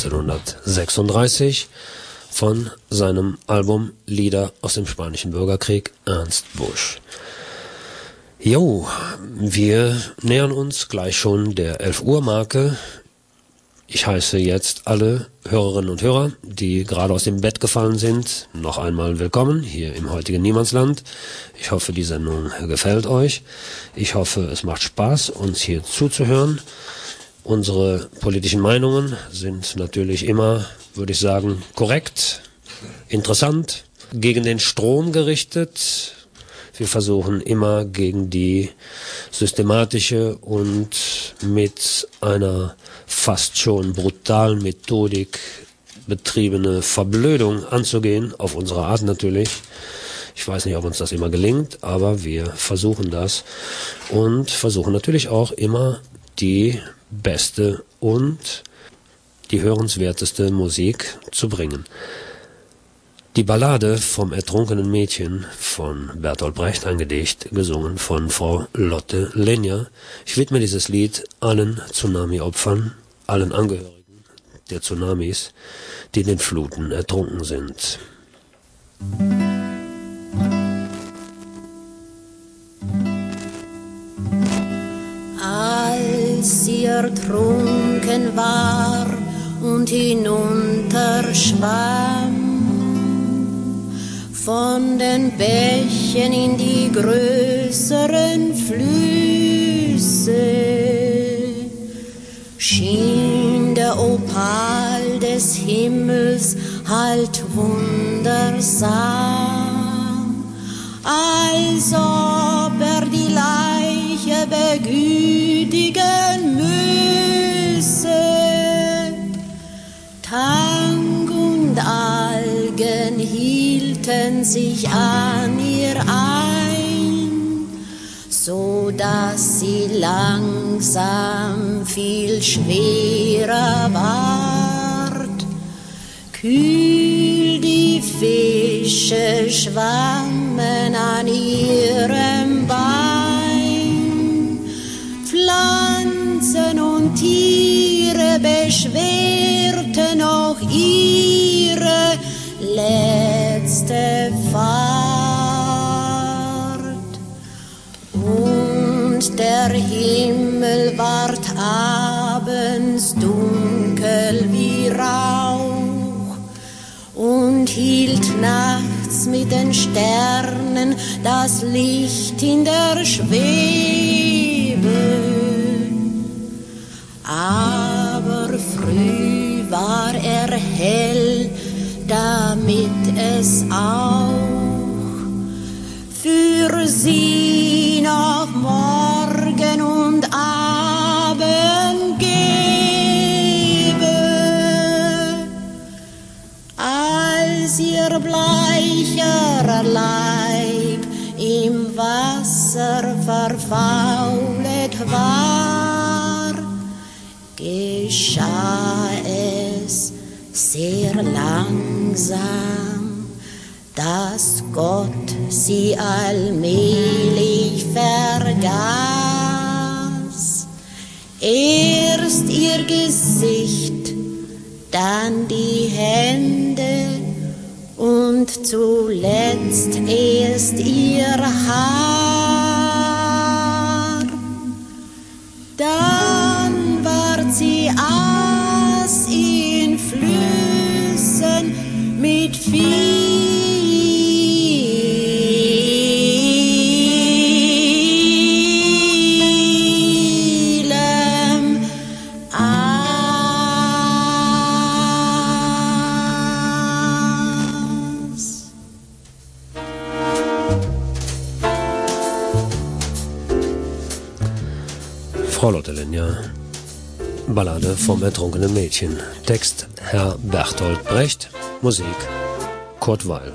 1936, von seinem Album Lieder aus dem Spanischen Bürgerkrieg, Ernst Busch. Jo, wir nähern uns gleich schon der 11 Uhr Marke. Ich heiße jetzt alle Hörerinnen und Hörer, die gerade aus dem Bett gefallen sind, noch einmal willkommen hier im heutigen Niemandsland. Ich hoffe, die Sendung gefällt euch. Ich hoffe, es macht Spaß, uns hier zuzuhören. Unsere politischen Meinungen sind natürlich immer, würde ich sagen, korrekt, interessant, gegen den Strom gerichtet. Wir versuchen immer gegen die systematische und mit einer fast schon brutalen Methodik betriebene Verblödung anzugehen, auf unsere Art natürlich. Ich weiß nicht, ob uns das immer gelingt, aber wir versuchen das und versuchen natürlich auch immer die beste und die hörenswerteste Musik zu bringen. Die Ballade vom ertrunkenen Mädchen von Bertolt Brecht, ein Gedicht, gesungen von Frau Lotte Lenya. Ich widme dieses Lied allen Tsunami-Opfern, allen Angehörigen der Tsunamis, die in den Fluten ertrunken sind. Als sie ertrunken war und hinunterschwamm, von den Bächen in die größeren Flüsse, schien der Opal des Himmels halt wundersam, als ob die Leiche begütigen müsse. Tang und Algen hielten sich an ihr ein, so dass sie langsam viel schwerer ward. Kühl die Fische schwammen an ihrem Bein, Pflanzen und Tiere beschwerten noch ihre letzte Fahrt. Und der Himmel ward abends dunkel wie Rauch und hielt nachts mit den Sternen das Licht in der Schwebe. Aber früh war er hell, damit es auch für sie noch Morgen und Abend gebe. Als ihr bleicher Leib im Wasser verfaulet war, geschah es sehr langsam, dass Gott sie allmählich vergaß. Erst ihr Gesicht, dann die Hände und zuletzt erst ihr Haar. Dann ward sie aß in Flüssen mit vielem Aas. Frau Lottelinja, Ballade vom ertrunkenen Mädchen. Text Herr Bertolt Brecht, Musik Kurt Weil.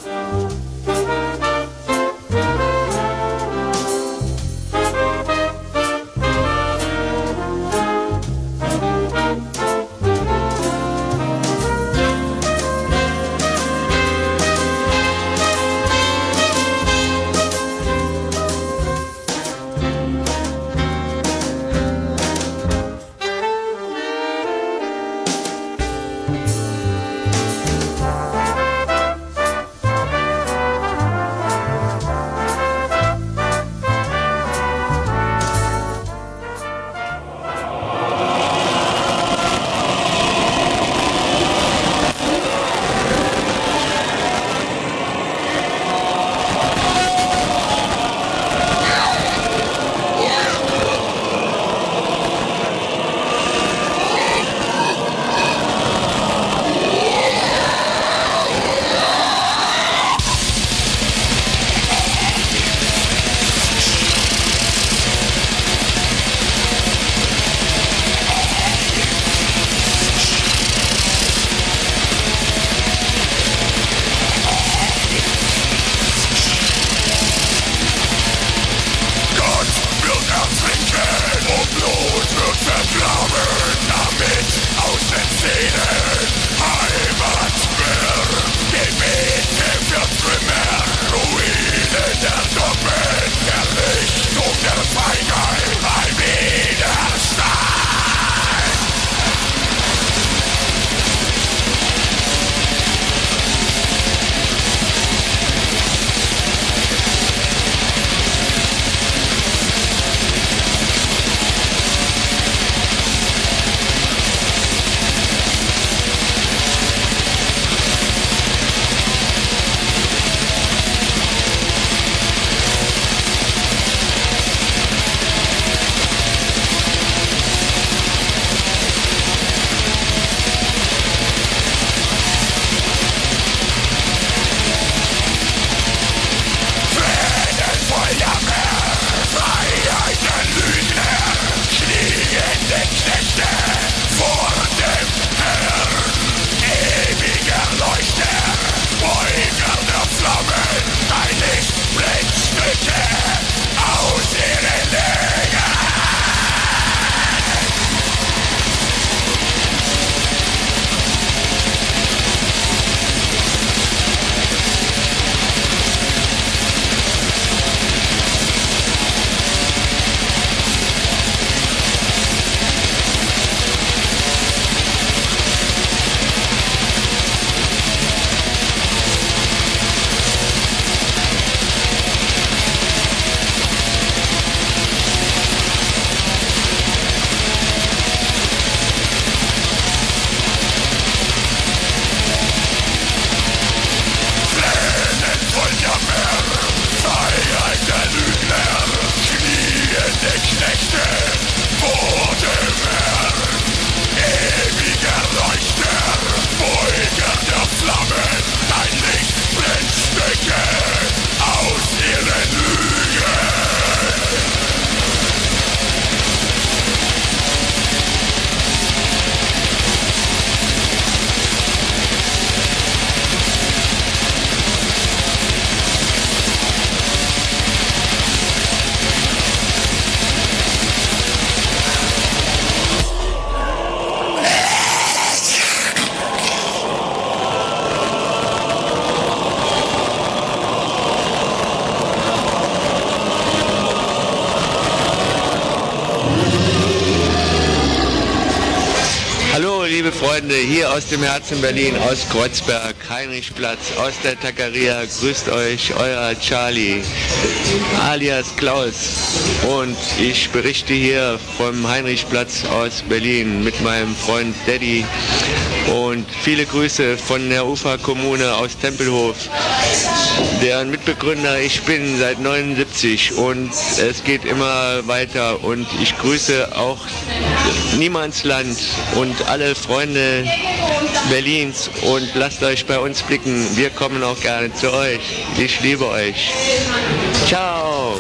liebe Freunde, hier aus dem Herzen Berlin, aus Kreuzberg, Heinrichsplatz, aus der Taqueria, grüßt euch, euer Charlie, alias Klaus. Und ich berichte hier vom Heinrichsplatz aus Berlin mit meinem Freund Daddy. Und viele Grüße von der Uferkommune aus Tempelhof, deren Mitbegründer ich bin seit 79 und es geht immer weiter und ich grüße auch Niemandsland und alle Freunde Berlins und lasst euch bei uns blicken, wir kommen auch gerne zu euch, ich liebe euch. Ciao!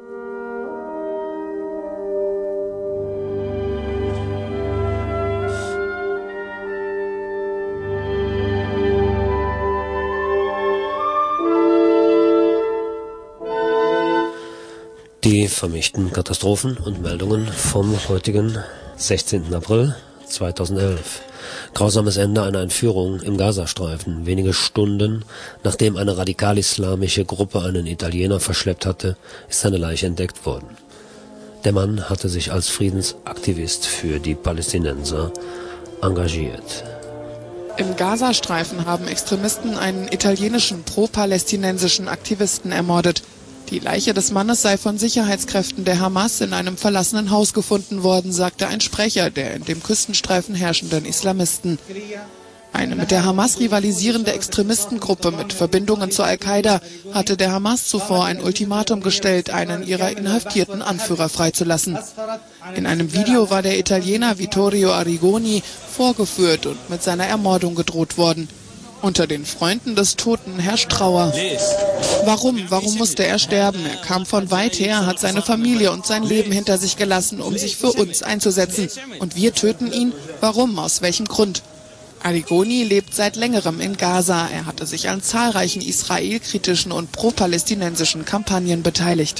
Die vermischten Katastrophen und Meldungen vom heutigen 16. April 2011. Grausames Ende einer Entführung im Gazastreifen. Wenige Stunden nachdem eine radikal-islamische Gruppe einen Italiener verschleppt hatte, ist seine Leiche entdeckt worden. Der Mann hatte sich als Friedensaktivist für die Palästinenser engagiert. Im Gazastreifen haben Extremisten einen italienischen pro-palästinensischen Aktivisten ermordet. Die Leiche des Mannes sei von Sicherheitskräften der Hamas in einem verlassenen Haus gefunden worden, sagte ein Sprecher der in dem Küstenstreifen herrschenden Islamisten. Eine mit der Hamas rivalisierende Extremistengruppe mit Verbindungen zur Al-Qaida hatte der Hamas zuvor ein Ultimatum gestellt, einen ihrer inhaftierten Anführer freizulassen. In einem Video war der Italiener Vittorio Arrigoni vorgeführt und mit seiner Ermordung gedroht worden. Unter den Freunden des Toten herrscht Trauer. Warum? Warum musste er sterben? Er kam von weit her, hat seine Familie und sein Leben hinter sich gelassen, um sich für uns einzusetzen. Und wir töten ihn? Warum? Aus welchem Grund? Arrigoni lebt seit längerem in Gaza. Er hatte sich an zahlreichen israelkritischen und pro-palästinensischen Kampagnen beteiligt.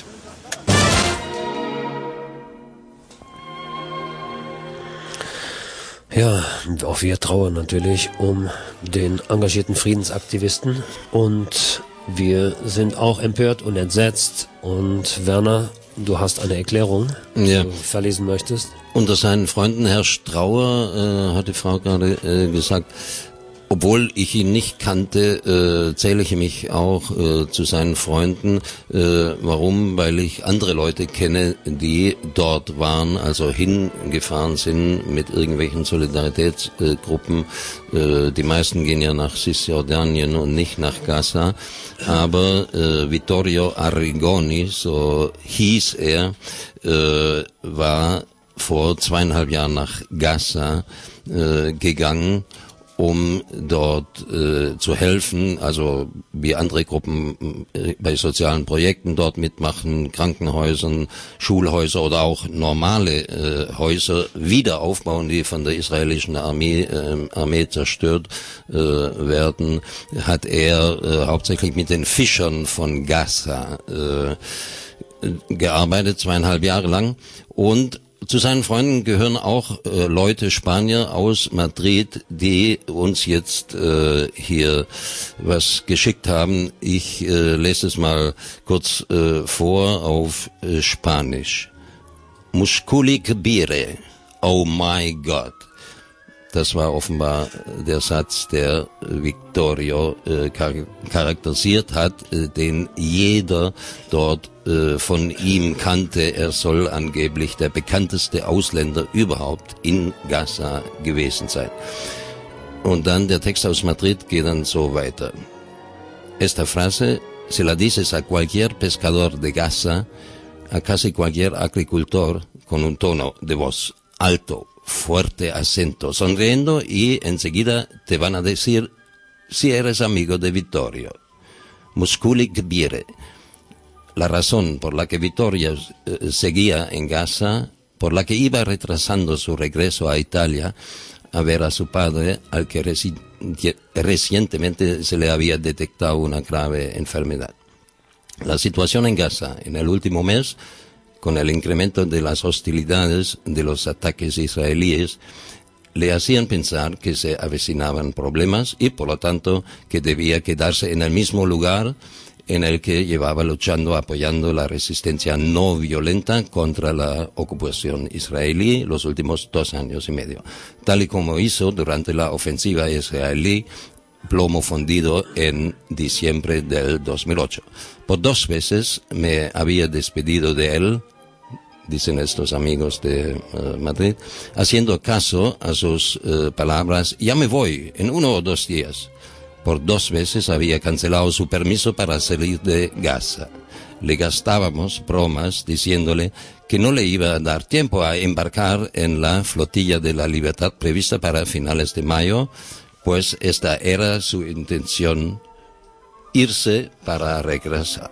Ja, auch wir trauern natürlich um den engagierten Friedensaktivisten und wir sind auch empört und entsetzt. Und Werner, du hast eine Erklärung, die du verlesen möchtest. Unter seinen Freunden herrscht Trauer, hat die Frau gerade gesagt. Obwohl ich ihn nicht kannte, zähle ich mich auch zu seinen Freunden. Warum? Weil ich andere Leute kenne, die dort waren, also hingefahren sind mit irgendwelchen Solidaritätsgruppen. Die meisten gehen ja nach Cisjordanien und nicht nach Gaza. Aber Vittorio Arrigoni, so hieß er, war vor 2,5 Jahren nach Gaza gegangen, um dort zu helfen, also wie andere Gruppen bei sozialen Projekten dort mitmachen, Krankenhäusern, Schulhäuser oder auch normale Häuser wieder aufbauen, die von der israelischen Armee zerstört werden, hat er hauptsächlich mit den Fischern von Gaza gearbeitet, 2,5 Jahre lang. Und zu seinen Freunden gehören auch Leute, Spanier aus Madrid, die uns jetzt hier was geschickt haben. Ich lese es mal kurz vor auf Spanisch. Musculi Kbire, oh my God. Das war offenbar der Satz, der Vittorio charakterisiert hat, den jeder dort von ihm kannte. Er soll angeblich der bekannteste Ausländer überhaupt in Gaza gewesen sein. Und dann der Text aus Madrid geht dann so weiter. Esta frase se la dices a cualquier pescador de Gaza, a casi cualquier agricultor con un tono de voz alto, fuerte acento, sonriendo y enseguida te van a decir si eres amigo de Vittorio. Musculi Kbire. La razón por la que Vittorio seguía en Gaza, por la que iba retrasando su regreso a Italia a ver a su padre, al que recientemente se le había detectado una grave enfermedad. La situación en Gaza en el último mes, con el incremento de las hostilidades de los ataques israelíes, le hacían pensar que se avecinaban problemas y, por lo tanto, que debía quedarse en el mismo lugar en el que llevaba apoyando la resistencia no violenta contra la ocupación israelí los últimos 2 años y medio, tal y como hizo durante la ofensiva israelí plomo fundido en diciembre del 2008. Por 2 veces me había despedido de él, dicen estos amigos de Madrid, haciendo caso a sus palabras, ya me voy en 1 o 2 días. Por 2 veces había cancelado su permiso para salir de Gaza. Le gastábamos bromas diciéndole que no le iba a dar tiempo a embarcar en la flotilla de la libertad prevista para finales de mayo, pues esta era su intención, irse para regresar.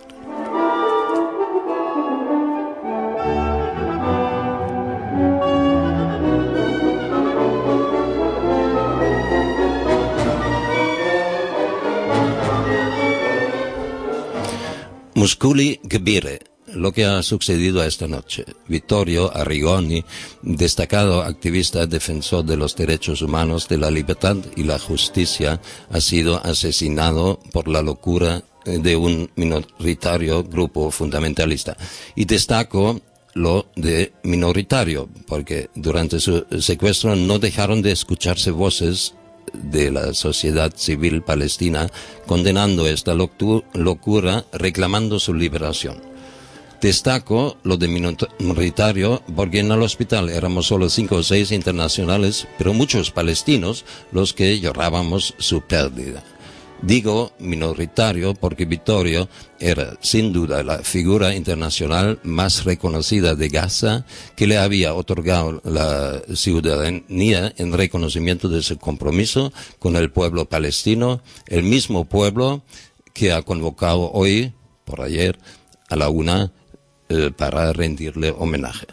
Musculi Gebirge, lo que ha sucedido esta noche. Vittorio Arrigoni, destacado activista defensor de los derechos humanos, de la libertad y la justicia, ha sido asesinado por la locura de un minoritario grupo fundamentalista. Y destaco lo de minoritario, porque durante su secuestro no dejaron de escucharse voces de la sociedad civil palestina condenando esta locura, reclamando su liberación. Destaco lo de minoritario porque en el hospital éramos solo 5 o 6 internacionales, pero muchos palestinos los que llorábamos su pérdida. Digo minoritario porque Vittorio era sin duda la figura internacional más reconocida de Gaza, que le había otorgado la ciudadanía en reconocimiento de su compromiso con el pueblo palestino, el mismo pueblo que ha convocado hoy, por ayer, a la 1 para rendirle homenaje.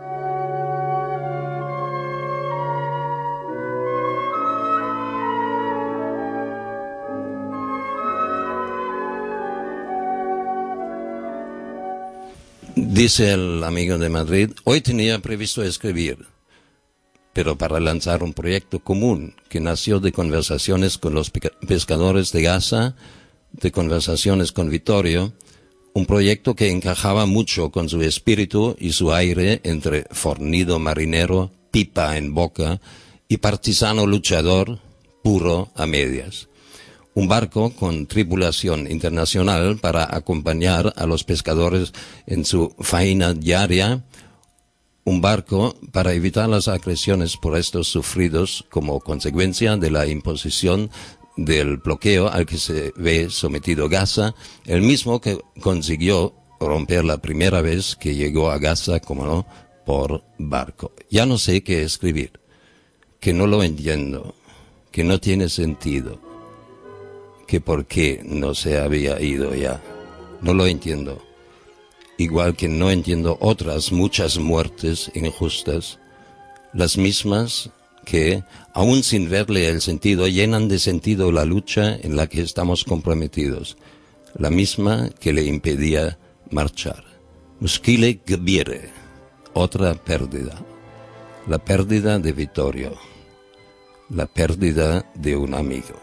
Dice el amigo de Madrid, hoy tenía previsto escribir, pero para lanzar un proyecto común que nació de conversaciones con los pescadores de Gaza, de conversaciones con Vittorio, un proyecto que encajaba mucho con su espíritu y su aire entre fornido marinero, pipa en boca y partisano luchador puro a medias. Un barco con tripulación internacional para acompañar a los pescadores en su faena diaria, un barco para evitar las agresiones por estos sufridos como consecuencia de la imposición del bloqueo al que se ve sometido Gaza, el mismo que consiguió romper la primera vez que llegó a Gaza, como no, por barco. Ya no sé qué escribir, que no lo entiendo, que no tiene sentido, que por qué no se había ido ya. No lo entiendo. Igual que no entiendo otras muchas muertes injustas, las mismas que, aún sin verle el sentido, llenan de sentido la lucha en la que estamos comprometidos, la misma que le impedía marchar. Musculi Gebirge, otra pérdida, la pérdida de Vittorio, la pérdida de un amigo.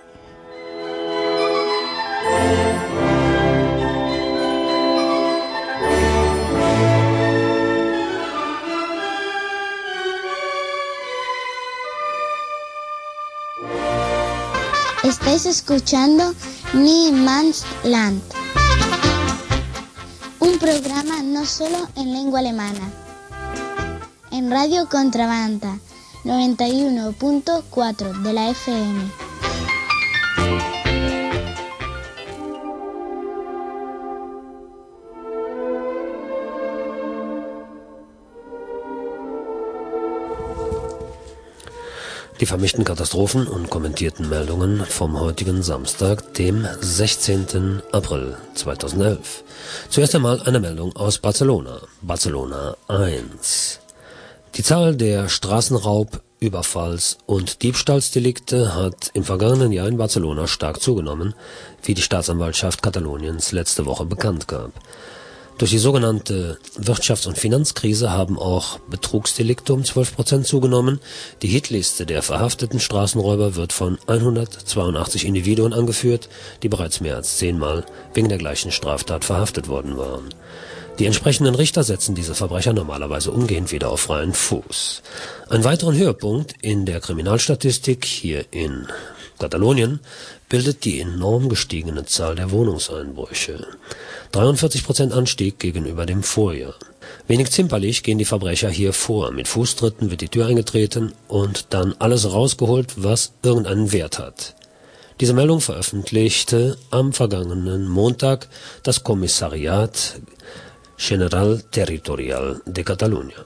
Estáis escuchando Niemands Land, un programa no solo en lengua alemana, en Radio Contrabanda 91.4 de la FM. Die vermischten Katastrophen und kommentierten Meldungen vom heutigen Samstag, dem 16. April 2011. Zuerst einmal eine Meldung aus Barcelona. Barcelona 1. Die Zahl der Straßenraub-, Überfalls- und Diebstahlsdelikte hat im vergangenen Jahr in Barcelona stark zugenommen, wie die Staatsanwaltschaft Kataloniens letzte Woche bekannt gab. Durch die sogenannte Wirtschafts- und Finanzkrise haben auch Betrugsdelikte um 12% zugenommen. Die Hitliste der verhafteten Straßenräuber wird von 182 Individuen angeführt, die bereits mehr als 10-mal wegen der gleichen Straftat verhaftet worden waren. Die entsprechenden Richter setzen diese Verbrecher normalerweise umgehend wieder auf freien Fuß. Einen weiteren Höhepunkt in der Kriminalstatistik hier in Katalonien bildet die enorm gestiegene Zahl der Wohnungseinbrüche. 43% Anstieg gegenüber dem Vorjahr. Wenig zimperlich gehen die Verbrecher hier vor. Mit Fußtritten wird die Tür eingetreten und dann alles rausgeholt, was irgendeinen Wert hat. Diese Meldung veröffentlichte am vergangenen Montag das Kommissariat General Territorial de Catalunya.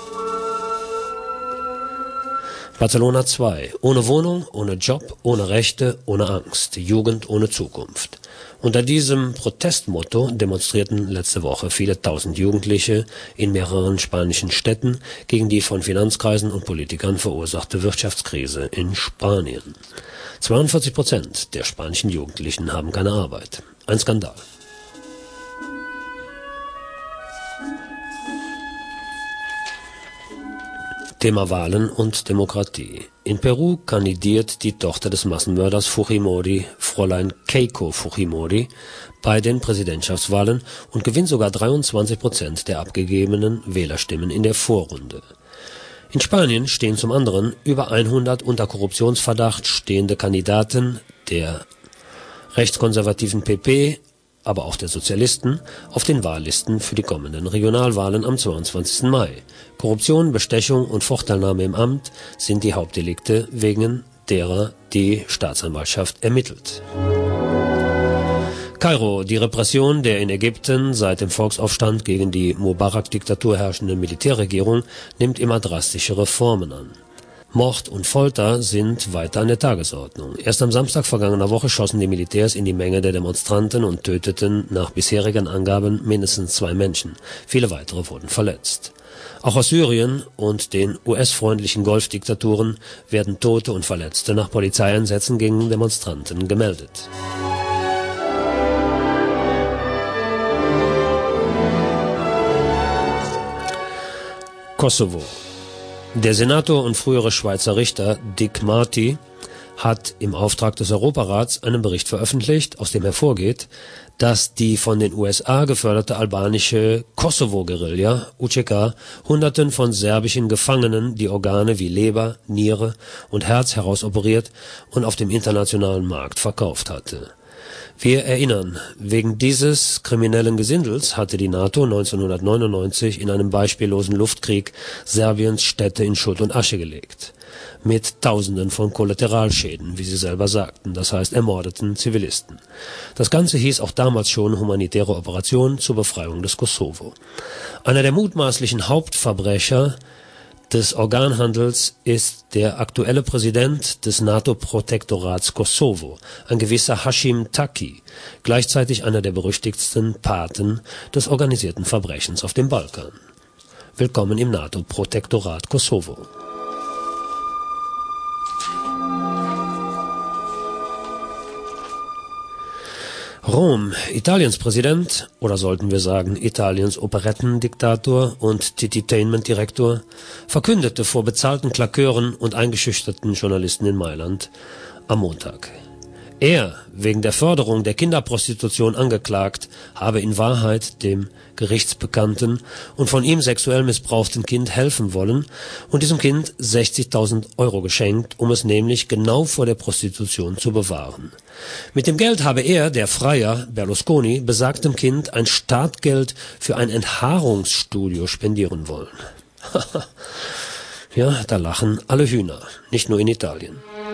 Barcelona 2. Ohne Wohnung, ohne Job, ohne Rechte, ohne Angst. Jugend ohne Zukunft. Unter diesem Protestmotto demonstrierten letzte Woche viele tausend Jugendliche in mehreren spanischen Städten gegen die von Finanzkreisen und Politikern verursachte Wirtschaftskrise in Spanien. 42% der spanischen Jugendlichen haben keine Arbeit. Ein Skandal. Thema Wahlen und Demokratie. In Peru kandidiert die Tochter des Massenmörders Fujimori, Fräulein Keiko Fujimori, bei den Präsidentschaftswahlen und gewinnt sogar 23% der abgegebenen Wählerstimmen in der Vorrunde. In Spanien stehen zum anderen über 100 unter Korruptionsverdacht stehende Kandidaten der rechtskonservativen PP, aber auch der Sozialisten, auf den Wahllisten für die kommenden Regionalwahlen am 22. Mai. Korruption, Bestechung und Vorteilnahme im Amt sind die Hauptdelikte, wegen derer die Staatsanwaltschaft ermittelt. Kairo. Die Repression der in Ägypten seit dem Volksaufstand gegen die Mubarak-Diktatur herrschende Militärregierung nimmt immer drastischere Formen an. Mord und Folter sind weiter an der Tagesordnung. Erst am Samstag vergangener Woche schossen die Militärs in die Menge der Demonstranten und töteten nach bisherigen Angaben mindestens 2 Menschen. Viele weitere wurden verletzt. Auch aus Syrien und den US-freundlichen Golfdiktaturen werden Tote und Verletzte nach Polizeieinsätzen gegen Demonstranten gemeldet. Kosovo. Der Senator und frühere Schweizer Richter Dick Marty hat im Auftrag des Europarats einen Bericht veröffentlicht, aus dem hervorgeht, dass die von den USA geförderte albanische Kosovo-Guerilla, UÇK, Hunderten von serbischen Gefangenen die Organe wie Leber, Niere und Herz herausoperiert und auf dem internationalen Markt verkauft hatte. Wir erinnern, wegen dieses kriminellen Gesindels hatte die NATO 1999 in einem beispiellosen Luftkrieg Serbiens Städte in Schutt und Asche gelegt. Mit Tausenden von Kollateralschäden, wie sie selber sagten, das heißt ermordeten Zivilisten. Das Ganze hieß auch damals schon humanitäre Operation zur Befreiung des Kosovo. Einer der mutmaßlichen Hauptverbrecher des Organhandels ist der aktuelle Präsident des NATO-Protektorats Kosovo, ein gewisser Hashim Taqi, gleichzeitig einer der berüchtigsten Paten des organisierten Verbrechens auf dem Balkan. Willkommen im NATO-Protektorat Kosovo. Rom. Italiens Präsident, oder sollten wir sagen Italiens Operettendiktator und Tititainment-Direktor, verkündete vor bezahlten Klakeuren und eingeschüchterten Journalisten in Mailand am Montag: Er, wegen der Förderung der Kinderprostitution angeklagt, habe in Wahrheit dem gerichtsbekannten und von ihm sexuell missbrauchten Kind helfen wollen und diesem Kind 60.000 Euro geschenkt, um es nämlich genau vor der Prostitution zu bewahren. Mit dem Geld habe er, der Freier Berlusconi, besagtem Kind ein Startgeld für ein Enthaarungsstudio spendieren wollen. Ja, da lachen alle Hühner, nicht nur in Italien.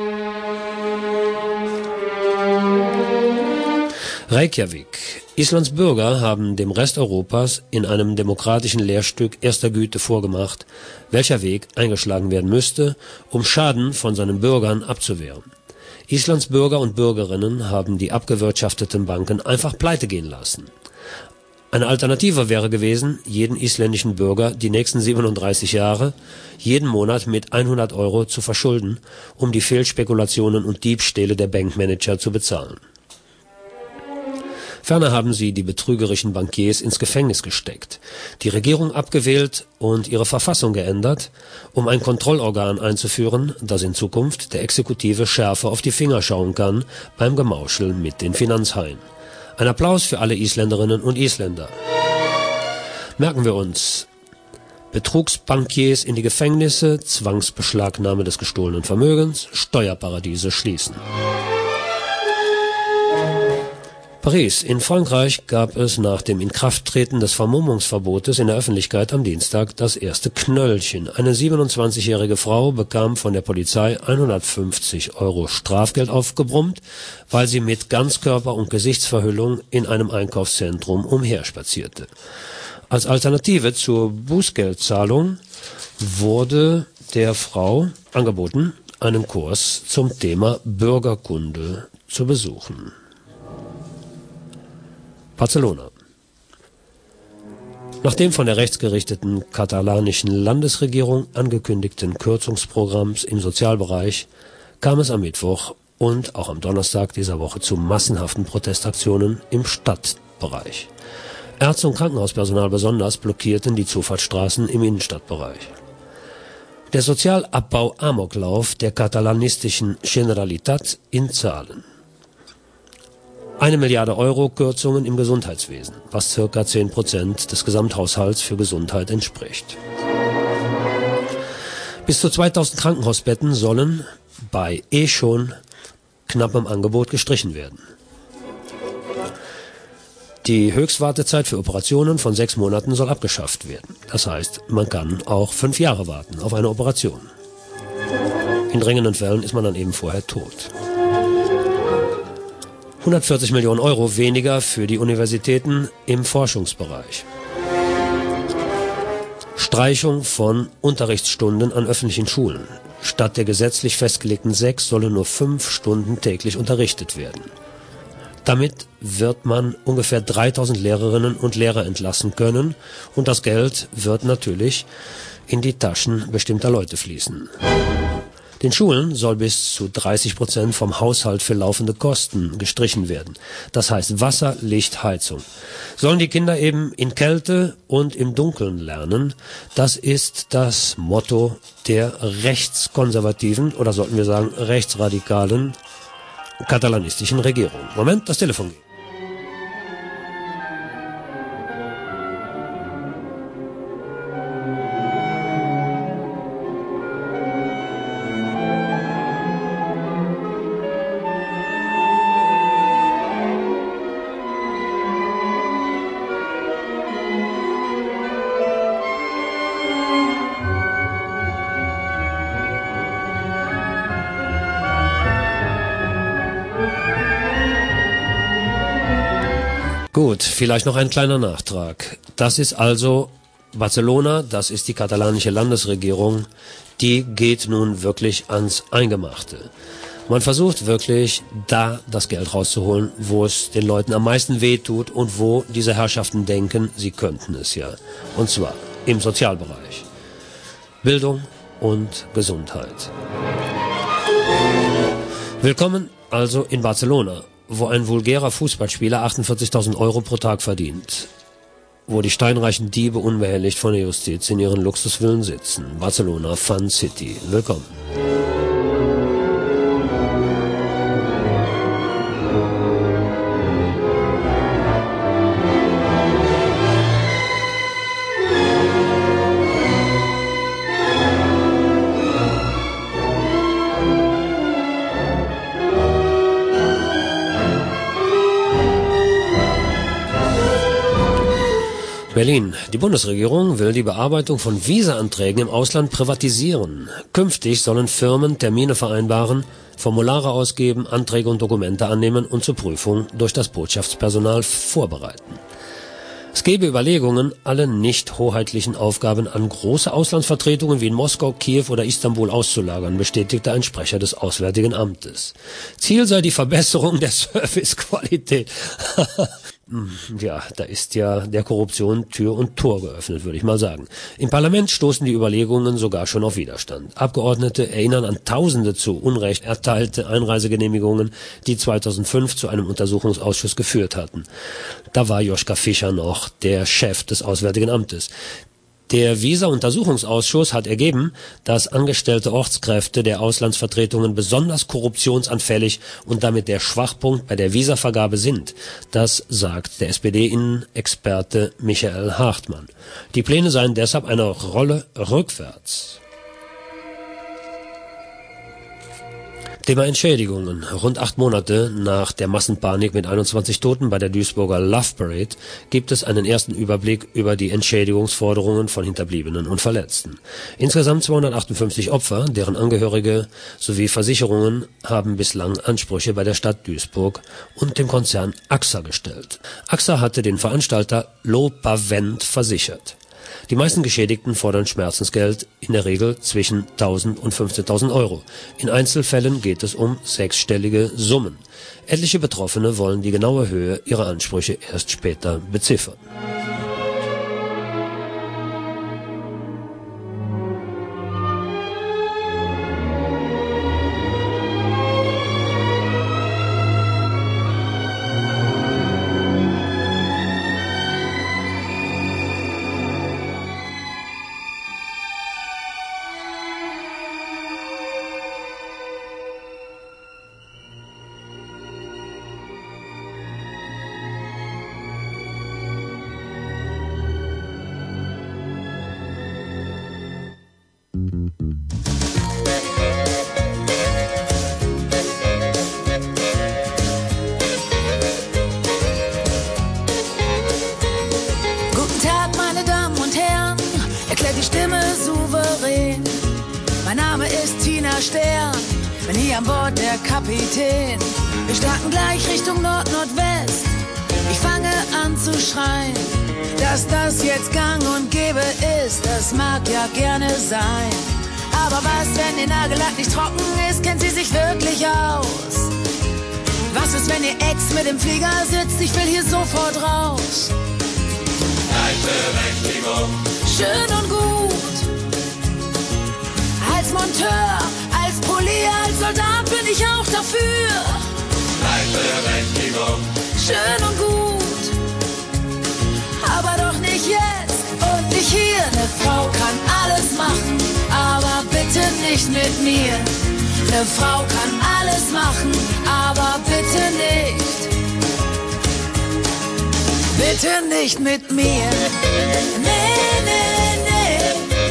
Reykjavik. Islands Bürger haben dem Rest Europas in einem demokratischen Lehrstück erster Güte vorgemacht, welcher Weg eingeschlagen werden müsste, um Schaden von seinen Bürgern abzuwehren. Islands Bürger und Bürgerinnen haben die abgewirtschafteten Banken einfach pleite gehen lassen. Eine Alternative wäre gewesen, jeden isländischen Bürger die nächsten 37 Jahre jeden Monat mit 100 Euro zu verschulden, um die Fehlspekulationen und Diebstähle der Bankmanager zu bezahlen. Ferner haben sie die betrügerischen Bankiers ins Gefängnis gesteckt, die Regierung abgewählt und ihre Verfassung geändert, um ein Kontrollorgan einzuführen, das in Zukunft der Exekutive schärfer auf die Finger schauen kann beim Gemauschel mit den Finanzhaien. Ein Applaus für alle Isländerinnen und Isländer. Merken wir uns: Betrugsbankiers in die Gefängnisse, Zwangsbeschlagnahme des gestohlenen Vermögens, Steuerparadiese schließen. Paris. In Frankreich gab es nach dem Inkrafttreten des Vermummungsverbotes in der Öffentlichkeit am Dienstag das erste Knöllchen. Eine 27-jährige Frau bekam von der Polizei 150 € Strafgeld aufgebrummt, weil sie mit Ganzkörper- und Gesichtsverhüllung in einem Einkaufszentrum umherspazierte. Als Alternative zur Bußgeldzahlung wurde der Frau angeboten, einen Kurs zum Thema Bürgerkunde zu besuchen. Barcelona. Nach dem von der rechtsgerichteten katalanischen Landesregierung angekündigten Kürzungsprogramms im Sozialbereich kam es am Mittwoch und auch am Donnerstag dieser Woche zu massenhaften Protestaktionen im Stadtbereich. Ärzte und Krankenhauspersonal besonders blockierten die Zufahrtsstraßen im Innenstadtbereich. Der Sozialabbau-Amoklauf der katalanistischen Generalitat in Zahlen: 1 Milliarde € Kürzungen im Gesundheitswesen, was ca. 10% des Gesamthaushalts für Gesundheit entspricht. Bis zu 2000 Krankenhausbetten sollen bei schon knappem Angebot gestrichen werden. Die Höchstwartezeit für Operationen von 6 Monaten soll abgeschafft werden. Das heißt, man kann auch 5 Jahre warten auf eine Operation. In dringenden Fällen ist man dann eben vorher tot. 140 Millionen € weniger für die Universitäten im Forschungsbereich. Streichung von Unterrichtsstunden an öffentlichen Schulen. Statt der gesetzlich festgelegten 6 sollen nur 5 Stunden täglich unterrichtet werden. Damit wird man ungefähr 3000 Lehrerinnen und Lehrer entlassen können und das Geld wird natürlich in die Taschen bestimmter Leute fließen. Den Schulen soll bis zu 30% vom Haushalt für laufende Kosten gestrichen werden. Das heißt Wasser, Licht, Heizung. Sollen die Kinder eben in Kälte und im Dunkeln lernen? Das ist das Motto der rechtskonservativen, oder sollten wir sagen rechtsradikalen, katalanistischen Regierung. Moment, das Telefon geht. Gut, vielleicht noch ein kleiner Nachtrag. Das ist also Barcelona, das ist die katalanische Landesregierung, die geht nun wirklich ans Eingemachte. Man versucht wirklich, da das Geld rauszuholen, wo es den Leuten am meisten wehtut und wo diese Herrschaften denken, sie könnten es ja. Und zwar im Sozialbereich. Bildung und Gesundheit. Willkommen also in Barcelona, wo ein vulgärer Fußballspieler 48.000 € pro Tag verdient, wo die steinreichen Diebe unbehelligt von der Justiz in ihren Luxusvillen sitzen. Barcelona, Fun City. Willkommen. Berlin. Die Bundesregierung will die Bearbeitung von Visa-Anträgen im Ausland privatisieren. Künftig sollen Firmen Termine vereinbaren, Formulare ausgeben, Anträge und Dokumente annehmen und zur Prüfung durch das Botschaftspersonal vorbereiten. Es gebe Überlegungen, alle nicht hoheitlichen Aufgaben an große Auslandsvertretungen wie in Moskau, Kiew oder Istanbul auszulagern, bestätigte ein Sprecher des Auswärtigen Amtes. Ziel sei die Verbesserung der Servicequalität. Ja, da ist ja der Korruption Tür und Tor geöffnet, würde ich mal sagen. Im Parlament stoßen die Überlegungen sogar schon auf Widerstand. Abgeordnete erinnern an Tausende zu Unrecht erteilte Einreisegenehmigungen, die 2005 zu einem Untersuchungsausschuss geführt hatten. Da war Joschka Fischer noch der Chef des Auswärtigen Amtes. Der Visa-Untersuchungsausschuss hat ergeben, dass angestellte Ortskräfte der Auslandsvertretungen besonders korruptionsanfällig und damit der Schwachpunkt bei der Visavergabe sind. Das sagt der SPD-Innenexperte Michael Hartmann. Die Pläne seien deshalb eine Rolle rückwärts. Thema Entschädigungen. Rund 8 Monate nach der Massenpanik mit 21 Toten bei der Duisburger Love Parade gibt es einen ersten Überblick über die Entschädigungsforderungen von Hinterbliebenen und Verletzten. Insgesamt 258 Opfer, deren Angehörige sowie Versicherungen haben bislang Ansprüche bei der Stadt Duisburg und dem Konzern AXA gestellt. AXA hatte den Veranstalter Lopavent versichert. Die meisten Geschädigten fordern Schmerzensgeld, in der Regel zwischen 1.000 und 15.000 Euro. In Einzelfällen geht es um 6-stellige Summen. Etliche Betroffene wollen die genaue Höhe ihrer Ansprüche erst später beziffern. Kapitän. Wir starten gleich Richtung Nord-Nordwest. Ich fange an zu schreien, dass das jetzt gang und gäbe ist. Das mag ja gerne sein. Aber was, wenn ihr Nagellack nicht trocken ist, kennt sie sich wirklich aus? Was ist, wenn ihr Ex mit im Flieger sitzt? Ich will hier sofort raus. Gleichberechtigung. Schön und gut. Als Monteur, als Polier, als Soldat bin ich auch dafür. Gleichberechtigung. Schön und gut, aber doch nicht jetzt und nicht hier. Eine Frau kann alles machen, aber bitte nicht mit mir. Eine Frau kann alles machen, aber bitte nicht. Bitte nicht mit mir. Nee, nee, nee.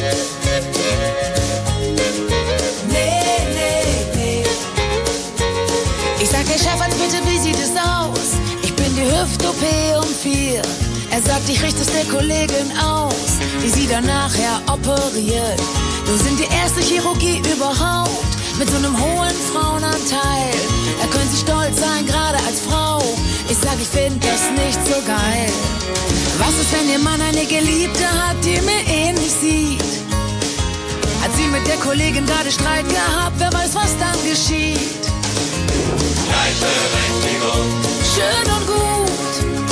Ich sag der Chefarzt, bitte, wie sieht es aus? Ich bin die Hüft-OP um 4. Er sagt, ich richte es der Kollegin aus, die sie dann nachher operiert. Wir sind die erste Chirurgie überhaupt, mit so einem hohen Frauenanteil. Da können Sie stolz sein, gerade als Frau. Ich sag, ich find das nicht so geil. Was ist, wenn Ihr Mann eine Geliebte hat, die mir ähnlich sieht? Hat sie mit der Kollegin gerade Streit gehabt, wer weiß, was dann geschieht. Gleichberechtigung. Schön und gut.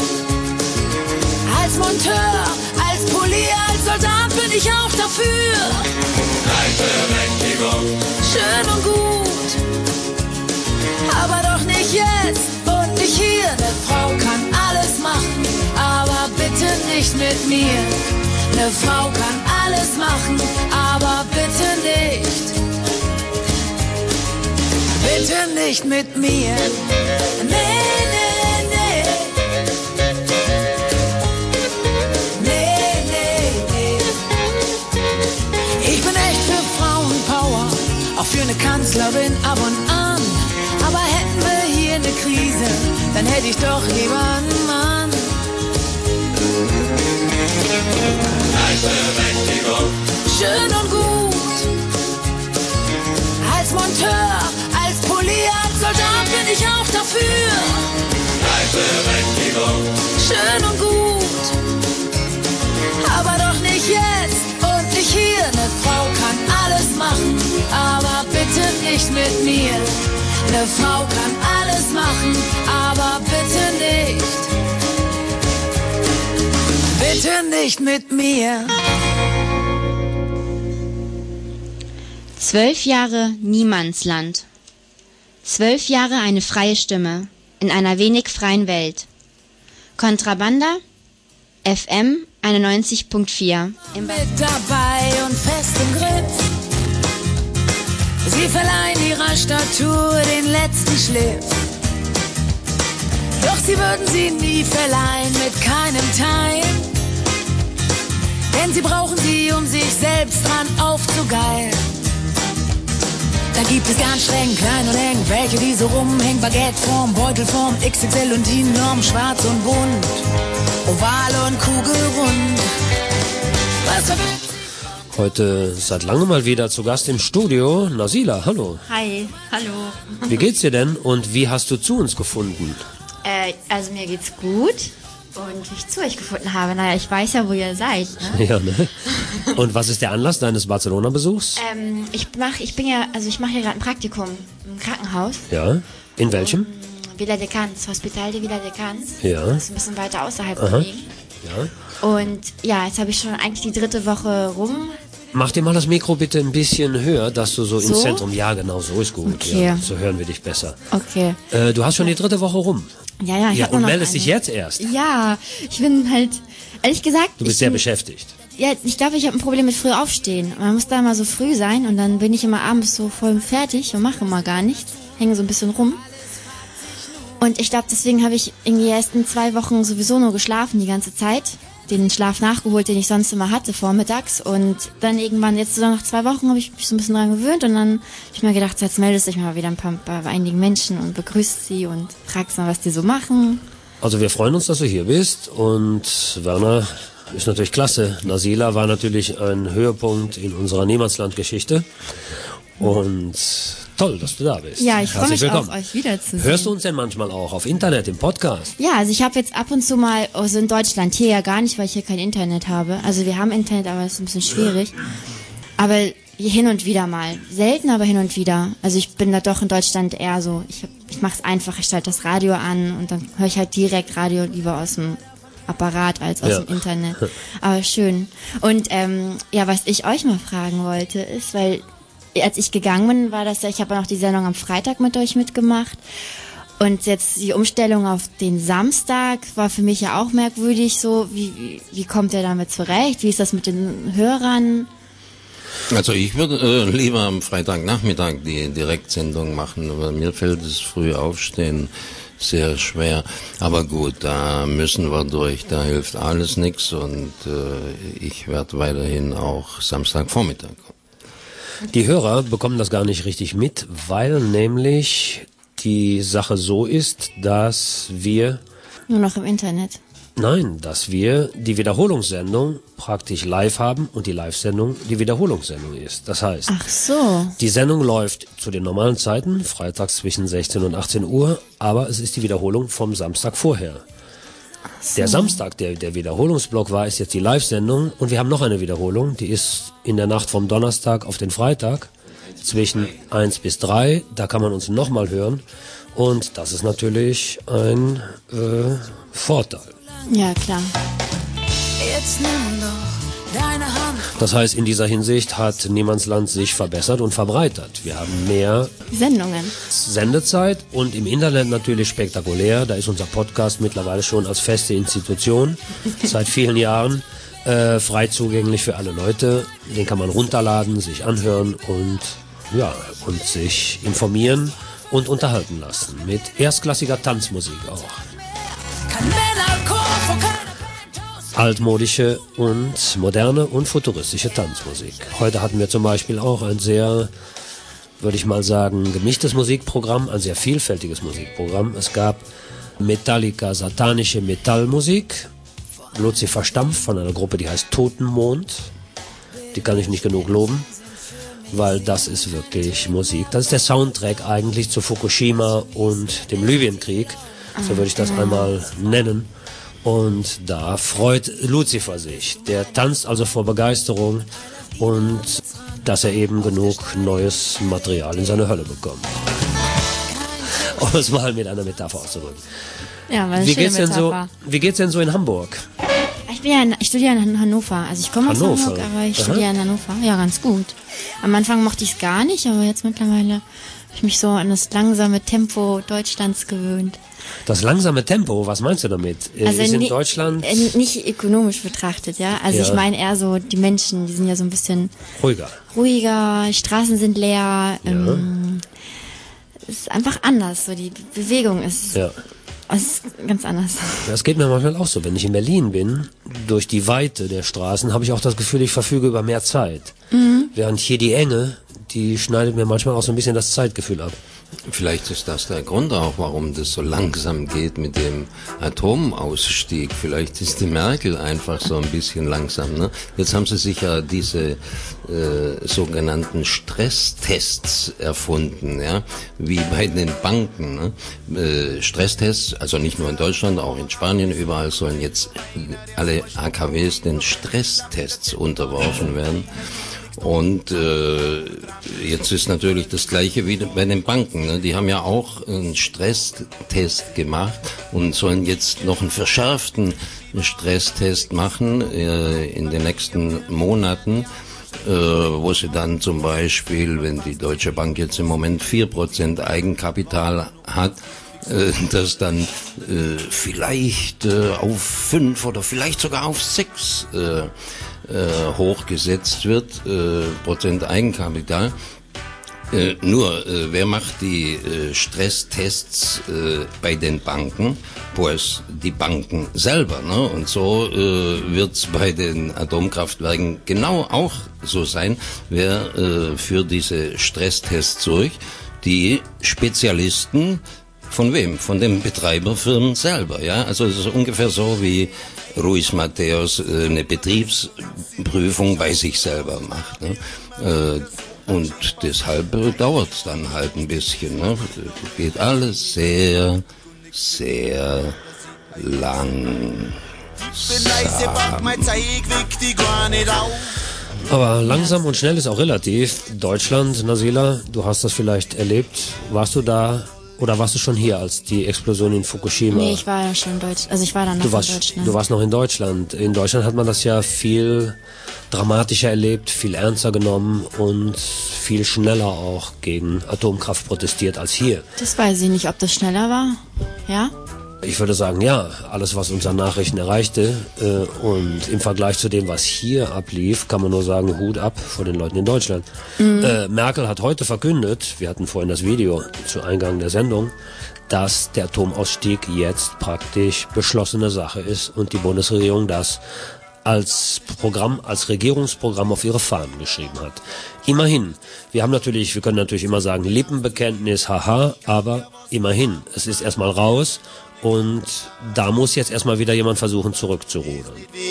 Als Monteur, als Polier, als Soldat bin ich auch dafür. Gleichberechtigung. Schön und gut, aber doch nicht jetzt und nicht hier. Eine Frau kann alles machen, aber bitte nicht mit mir. Eine Frau kann alles machen, aber bitte nicht. Bitte nicht mit mir. Nee, nee, nee. Nee, nee, nee. Ich bin echt für Frauenpower, auch für eine Kanzlerin ab und an. Aber hätten wir hier eine Krise, dann hätte ich doch lieber einen Mann. Gleichberechtigung. Schön und gut. Als Monteur, als Polier, als Soldat bin ich auch dafür. Gleichberechtigung. Schön und gut, aber doch nicht jetzt und nicht hier. Eine Frau kann alles machen, aber bitte nicht mit mir. Eine Frau kann alles machen, aber bitte nicht. Bitte nicht mit mir. 12 Jahre Niemandsland. 12 Jahre eine freie Stimme in einer wenig freien Welt. Kontrabanda, FM 91.4. Mit dabei und fest im Griff. Sie verleihen ihrer Statur den letzten Schliff. Doch sie würden sie nie verleihen mit keinem Time. Denn sie brauchen sie, um sich selbst dran aufzugeilen. Da gibt es ganz streng, klein und eng, welche die so rumhängen. Baguetteform, Beutelform, XXL und DIN-Norm, schwarz und bunt, oval und kugelrund. Was verbindet? Heute seit langem mal wieder zu Gast im Studio, Nasila, hallo. Hi, hallo. Wie geht's dir denn und wie hast du zu uns gefunden? Also mir geht's gut und wie ich zu euch gefunden habe, naja, ich weiß ja, wo ihr seid. Ne? Ja, ne? Und was ist der Anlass deines Barcelona-Besuchs? Ich mache hier gerade ein Praktikum im Krankenhaus. Ja, in welchem? Viladecans, Hospital de Viladecans. Ja. Das ist ein bisschen weiter außerhalb gelegen. Ja. Und ja, jetzt habe ich schon eigentlich die 3. Woche rum. Mach dir mal das Mikro bitte ein bisschen höher, dass du so ins Zentrum... Ja, genau, so ist gut. Okay. Ja, so hören wir dich besser. Okay. Du hast schon die 3. Woche rum. Ja, ich und meldest dich jetzt erst. Ja, ich bin halt, ehrlich gesagt... Du bist sehr beschäftigt. Ja, ich glaube, ich habe ein Problem mit früh aufstehen. Man muss da immer so früh sein und dann bin ich immer abends so voll fertig und mache immer gar nichts. Hänge so ein bisschen rum. Und ich glaube, deswegen habe ich irgendwie die ersten 2 Wochen sowieso nur geschlafen die ganze Zeit. Den Schlaf nachgeholt, den ich sonst immer hatte vormittags. Und dann irgendwann, jetzt so nach 2 Wochen, habe ich mich so ein bisschen dran gewöhnt. Und dann habe ich mir gedacht, jetzt meldest du dich mal wieder bei einigen Menschen und begrüßt sie und fragst mal, was die so machen. Also wir freuen uns, dass du hier bist. Und Werner ist natürlich klasse. Nasila war natürlich ein Höhepunkt in unserer Niemandsland-Geschichte. Und toll, dass du da bist. Ja, ich freue mich auch, euch wiederzusehen. Hörst du uns denn manchmal auch auf Internet, im Podcast? Ja, also ich habe jetzt ab und zu mal, also in Deutschland, hier ja gar nicht, weil ich hier kein Internet habe. Also wir haben Internet, aber es ist ein bisschen schwierig. Aber hin und wieder mal. Selten, aber hin und wieder. Also ich bin da doch in Deutschland eher so, ich mache es einfach, ich schalte das Radio an und dann höre ich halt direkt Radio lieber aus dem Apparat als aus dem Internet. Aber schön. Und ja, was ich euch mal fragen wollte, ist, weil als ich gegangen bin, war das ja, ich habe ja noch die Sendung am Freitag mit euch mitgemacht und jetzt die Umstellung auf den Samstag war für mich ja auch merkwürdig so, wie kommt ihr damit zurecht, wie ist das mit den Hörern? Also ich würde lieber am Freitagnachmittag die Direktsendung machen, aber mir fällt das früh aufstehen sehr schwer, aber gut, da müssen wir durch, da hilft alles nichts und ich werde weiterhin auch Samstagvormittag kommen. Die Hörer bekommen das gar nicht richtig mit, weil nämlich die Sache so ist, dass wir... Nur noch im Internet. Nein, dass wir die Wiederholungssendung praktisch live haben und die Live-Sendung die Wiederholungssendung ist. Das heißt, ach so, die Sendung läuft zu den normalen Zeiten, freitags zwischen 16 und 18 Uhr, aber es ist die Wiederholung vom Samstag vorher. So. Der Samstag, der Wiederholungsblock war, ist jetzt die Live-Sendung und wir haben noch eine Wiederholung, die ist in der Nacht vom Donnerstag auf den Freitag zwischen 1 bis 3, da kann man uns nochmal hören und das ist natürlich ein Vorteil. Ja, klar. Jetzt nimm doch deine Hand. Das heißt, in dieser Hinsicht hat Niemandsland sich verbessert und verbreitert. Wir haben mehr Sendungen, Sendezeit und im Internet natürlich spektakulär. Da ist unser Podcast mittlerweile schon als feste Institution seit vielen Jahren frei zugänglich für alle Leute. Den kann man runterladen, sich anhören und sich informieren und unterhalten lassen. Mit erstklassiger Tanzmusik auch. Altmodische und moderne und futuristische Tanzmusik. Heute hatten wir zum Beispiel auch ein sehr, würde ich mal sagen, gemischtes Musikprogramm, ein sehr vielfältiges Musikprogramm. Es gab Metallica, satanische Metallmusik, Lucifer Stampf von einer Gruppe, die heißt Totenmond. Die kann ich nicht genug loben, weil das ist wirklich Musik. Das ist der Soundtrack eigentlich zu Fukushima und dem Libyenkrieg. So würde ich das einmal nennen. Und da freut Lucifer sich. Der tanzt also vor Begeisterung und dass er eben genug neues Material in seine Hölle bekommt. Um es mal mit einer Metapher auszudrücken. Ja, war eine schöne Metapher. Wie geht's denn so in Hamburg? Ich Ich studiere in Hannover. Also ich komme aus Hannover. Hamburg, aber ich studiere in Hannover. Ja, ganz gut. Am Anfang mochte ich es gar nicht, aber jetzt mittlerweile habe ich mich so an das langsame Tempo Deutschlands gewöhnt. Das langsame Tempo, was meinst du damit? Also ist in Deutschland nicht ökonomisch betrachtet, ja. Also ich meine eher so, die Menschen, die sind ja so ein bisschen ruhiger, Straßen sind leer, es ist einfach anders, so die Bewegung ist, ist ganz anders. Das geht mir manchmal auch so, wenn ich in Berlin bin, durch die Weite der Straßen, habe ich auch das Gefühl, ich verfüge über mehr Zeit. Während hier die Enge, die schneidet mir manchmal auch so ein bisschen das Zeitgefühl ab. Vielleicht ist das der Grund auch, warum das so langsam geht mit dem Atomausstieg. Vielleicht ist die Merkel einfach so ein bisschen langsam. Ne? Jetzt haben sie sich ja diese sogenannten Stresstests erfunden, ja, wie bei den Banken. Ne? Stresstests, also nicht nur in Deutschland, auch in Spanien, überall sollen jetzt alle AKWs den Stresstests unterworfen werden. Und jetzt ist natürlich das Gleiche wie bei den Banken. Ne? Die haben ja auch einen Stresstest gemacht und sollen jetzt noch einen verschärften Stresstest machen in den nächsten Monaten, wo sie dann zum Beispiel, wenn die Deutsche Bank jetzt im Moment 4% Eigenkapital hat, das dann vielleicht auf 5 oder vielleicht sogar auf 6 hochgesetzt wird, Prozent Eigenkapital. Nur, wer macht die Stresstests bei den Banken? Pues die Banken selber. Ne? Und so wird's bei den Atomkraftwerken genau auch so sein. Wer führt diese Stresstests durch? Die Spezialisten. Von wem? Von den Betreiberfirmen selber, ja. Also es ist ungefähr so wie Ruiz Mateos eine Betriebsprüfung bei sich selber macht. Ne? Und deshalb dauert es dann halt ein bisschen. Ne? Geht alles sehr, sehr langsam. Aber langsam und schnell ist auch relativ. Deutschland, Nasila, du hast das vielleicht erlebt. Warst du da? Oder warst du schon hier, als die Explosion in Fukushima? Nee, ich war ja schon in Deutschland. Also ich war dann noch in Deutschland. Du warst noch in Deutschland. In Deutschland hat man das ja viel dramatischer erlebt, viel ernster genommen und viel schneller auch gegen Atomkraft protestiert als hier. Das weiß ich nicht, ob das schneller war. Ja? Ich würde sagen, ja, alles, was uns an Nachrichten erreichte und im Vergleich zu dem, was hier ablief, kann man nur sagen, Hut ab vor den Leuten in Deutschland. Merkel hat heute verkündet, wir hatten vorhin das Video zu Eingang der Sendung, dass der Atomausstieg jetzt praktisch beschlossene Sache ist und die Bundesregierung das als Regierungsprogramm auf ihre Fahnen geschrieben hat. Immerhin. Wir können natürlich immer sagen, Lippenbekenntnis, haha, aber immerhin. Es ist erstmal raus. Und da muss jetzt erstmal wieder jemand versuchen, zurückzurudern.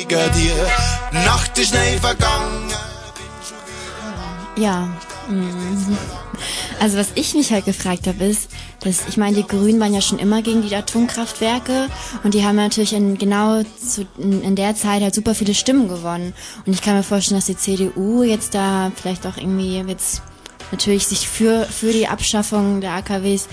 Ja. Also was ich mich halt gefragt habe, ist, dass, ich meine, die Grünen waren ja schon immer gegen die Atomkraftwerke und die haben natürlich in der Zeit halt super viele Stimmen gewonnen. Und ich kann mir vorstellen, dass die CDU jetzt da vielleicht auch irgendwie jetzt natürlich sich für die Abschaffung der AKWs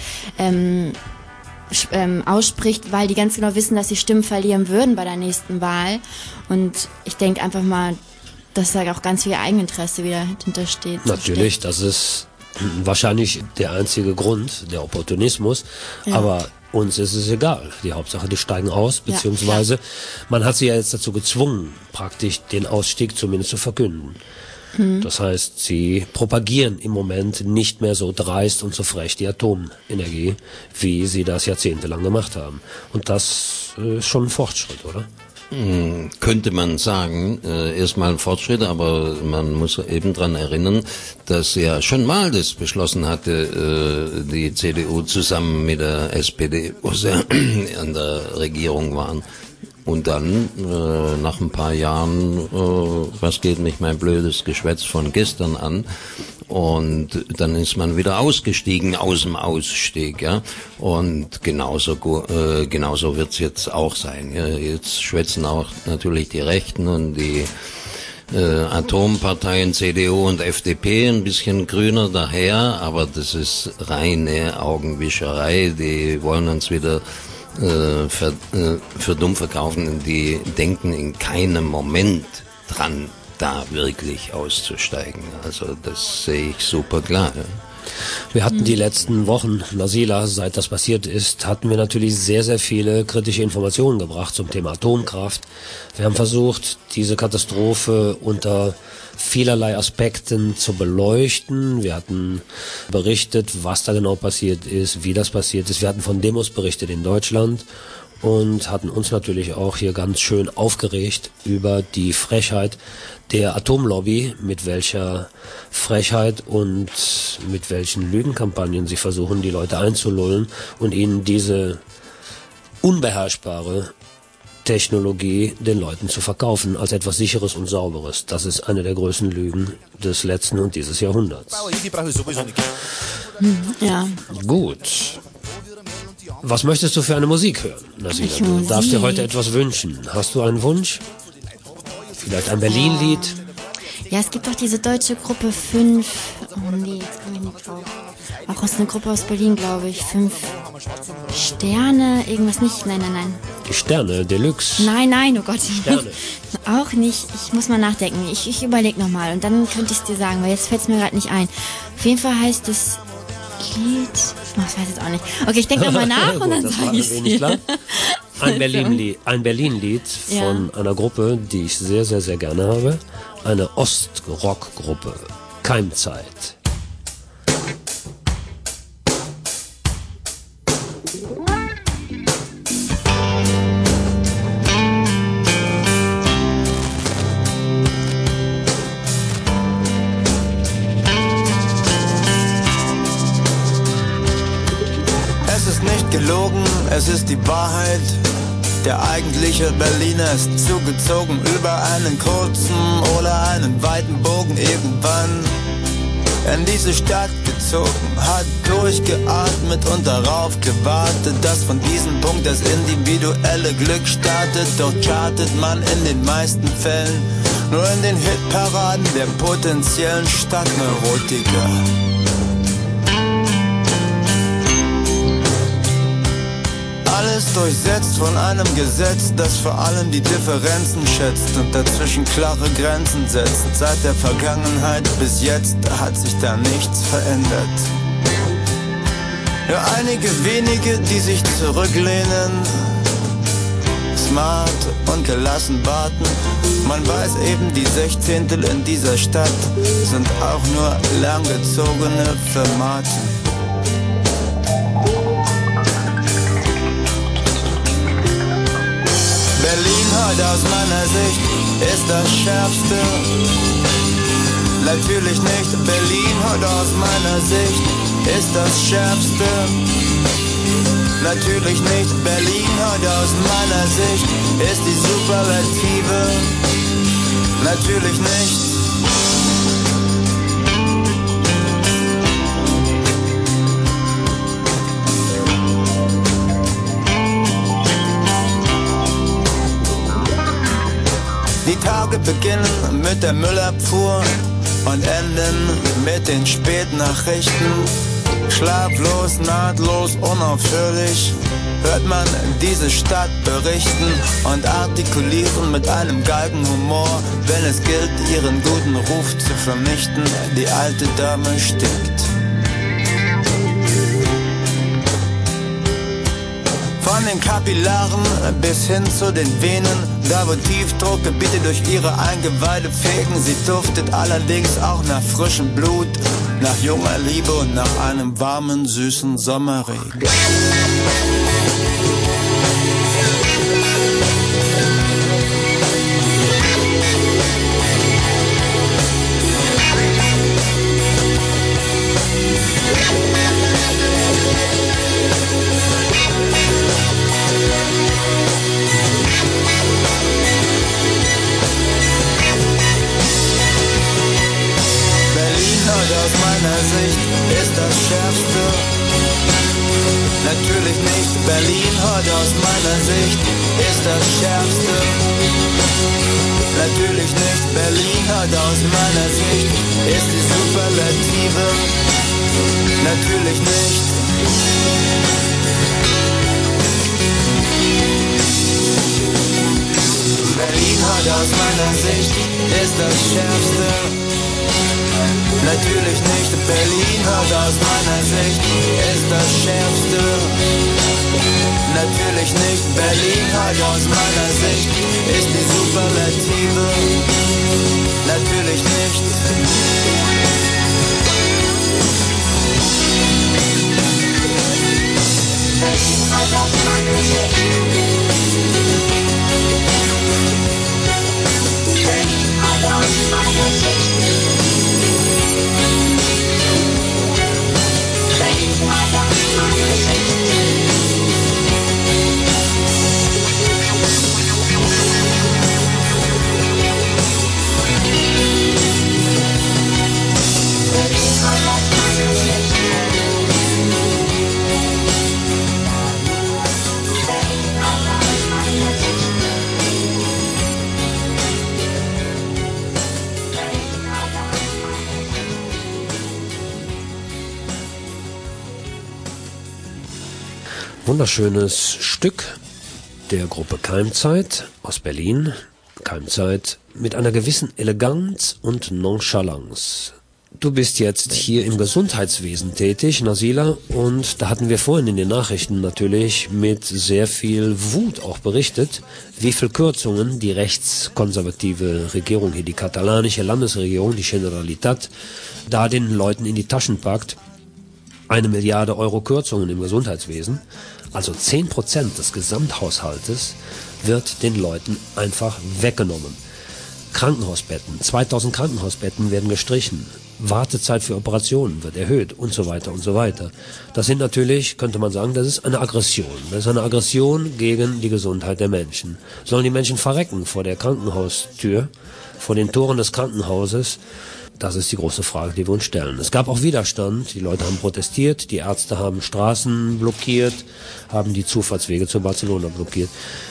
ausspricht, weil die ganz genau wissen, dass sie Stimmen verlieren würden bei der nächsten Wahl. Und ich denke einfach mal, dass da auch ganz viel Eigeninteresse wieder hintersteht. Natürlich, das ist wahrscheinlich der einzige Grund, der Opportunismus. Ja. Aber uns ist es egal. Die Hauptsache, die steigen aus, beziehungsweise man hat sie ja jetzt dazu gezwungen, praktisch den Ausstieg zumindest zu verkünden. Das heißt, sie propagieren im Moment nicht mehr so dreist und so frech die Atomenergie, wie sie das jahrzehntelang gemacht haben. Und das ist schon ein Fortschritt, oder? Könnte man sagen, erstmal ein Fortschritt, aber man muss eben dran erinnern, dass ja schon mal das beschlossen hatte, die CDU zusammen mit der SPD, wo sie an der Regierung waren. Und dann, nach ein paar Jahren, was geht mich mein blödes Geschwätz von gestern an? Und dann ist man wieder ausgestiegen aus dem Ausstieg, ja. Und genauso wird's jetzt auch sein. Ja. Jetzt schwätzen auch natürlich die Rechten und die Atomparteien CDU und FDP ein bisschen grüner daher, aber das ist reine Augenwischerei. Die wollen uns wieder für dumm verkaufen, die denken in keinem Moment dran, da wirklich auszusteigen. Also das sehe ich super klar. Ja. Wir hatten die letzten Wochen, Nasila, seit das passiert ist, hatten wir natürlich sehr, sehr viele kritische Informationen gebracht zum Thema Atomkraft. Wir haben versucht, diese Katastrophe unter vielerlei Aspekten zu beleuchten. Wir hatten berichtet, was da genau passiert ist, wie das passiert ist. Wir hatten von Demos berichtet in Deutschland und hatten uns natürlich auch hier ganz schön aufgeregt über die Frechheit der Atomlobby, mit welcher Frechheit und mit welchen Lügenkampagnen sie versuchen, die Leute einzulullen und ihnen diese unbeherrschbare Technologie den Leuten zu verkaufen als etwas Sicheres und Sauberes. Das ist eine der größten Lügen des letzten und dieses Jahrhunderts. Ja. Gut. Was möchtest du für eine Musik hören, Nasila? Du darfst dir heute etwas wünschen. Hast du einen Wunsch? Vielleicht ein Berlin-Lied? Ja, es gibt doch diese deutsche Gruppe 5. Oh nee, jetzt komme ich nicht drauf. Auch aus einer Gruppe aus Berlin, glaube ich. 5 Sterne, irgendwas nicht. Nein. Sterne, Deluxe. Nein, oh Gott. Sterne. Auch nicht. Ich muss mal nachdenken. Ich überlege nochmal und dann könnte ich es dir sagen, weil jetzt fällt es mir gerade nicht ein. Auf jeden Fall heißt es Lied. Oh, ich weiß jetzt auch nicht. Okay, ich denke nochmal nach und dann sage ich es dir. Ein Berlin-Lied von einer Gruppe, die ich sehr, sehr, sehr gerne habe. Eine Ostrock-Gruppe. Keimzeit. Es ist nicht gelogen, es ist die Wahrheit. Der eigentliche Berliner ist zugezogen über einen kurzen oder einen weiten Bogen irgendwann in diese Stadt gezogen, hat durchgeatmet und darauf gewartet, dass von diesem Punkt das individuelle Glück startet. Doch chartet man in den meisten Fällen nur in den Hitparaden der potenziellen Stadtneurotiker. Alles durchsetzt von einem Gesetz, das vor allem die Differenzen schätzt und dazwischen klare Grenzen setzt. Seit der Vergangenheit bis jetzt hat sich da nichts verändert. Nur einige wenige, die sich zurücklehnen, smart und gelassen warten. Man weiß eben, die Sechzehntel in dieser Stadt sind auch nur langgezogene Fermaten. Berlin heute aus meiner Sicht ist das Schärfste. Natürlich nicht. Berlin heute aus meiner Sicht ist das Schärfste. Natürlich nicht. Berlin heute aus meiner Sicht ist die Superlative. Natürlich nicht. Die Tage beginnen mit der Müllabfuhr und enden mit den Spätnachrichten. Schlaflos, nahtlos, unaufhörlich hört man diese Stadt berichten und artikulieren mit einem Galgenhumor, wenn es gilt, ihren guten Ruf zu vernichten. Die alte Dame stinkt. Von den Kapillaren bis hin zu den Venen, da wo Tiefdruckgebiete durch ihre Eingeweide fegen. Sie duftet allerdings auch nach frischem Blut, nach junger Liebe und nach einem warmen, süßen Sommerregen. Aus meiner Sicht ist das Schärfste. Natürlich nicht. Berlin heute aus meiner Sicht ist das Schärfste. Natürlich nicht. Berlin heute aus meiner Sicht ist die Superlative. Natürlich nicht. Natürlich nicht, Berlin hat aus meiner Sicht ist das Schärfste. Natürlich nicht, Berlin hat aus meiner Sicht ist die Superlative. Natürlich nicht. Berlin hat aus meiner Sicht. Berlin hat aus meiner Sicht. Berlin hat aus meiner Sicht. Wunderschönes Stück der Gruppe Keimzeit aus Berlin. Keimzeit mit einer gewissen Eleganz und Nonchalance. Du bist jetzt hier im Gesundheitswesen tätig, Nasila, und da hatten wir vorhin in den Nachrichten natürlich mit sehr viel Wut auch berichtet, wie viel Kürzungen die rechtskonservative Regierung hier, die katalanische Landesregierung, die Generalitat, da den Leuten in die Taschen packt. 1 Milliarde Euro Kürzungen im Gesundheitswesen, also 10% des Gesamthaushaltes wird den Leuten einfach weggenommen. Krankenhausbetten, 2000 Krankenhausbetten werden gestrichen, Wartezeit für Operationen wird erhöht und so weiter und so weiter. Das sind natürlich, könnte man sagen, das ist eine Aggression. Das ist eine Aggression gegen die Gesundheit der Menschen. Sollen die Menschen verrecken vor der Krankenhaustür, vor den Toren des Krankenhauses? Das ist die große Frage, die wir uns stellen. Es gab auch Widerstand, die Leute haben protestiert, die Ärzte haben Straßen blockiert, haben die Zufahrtswege zu Barcelona blockiert.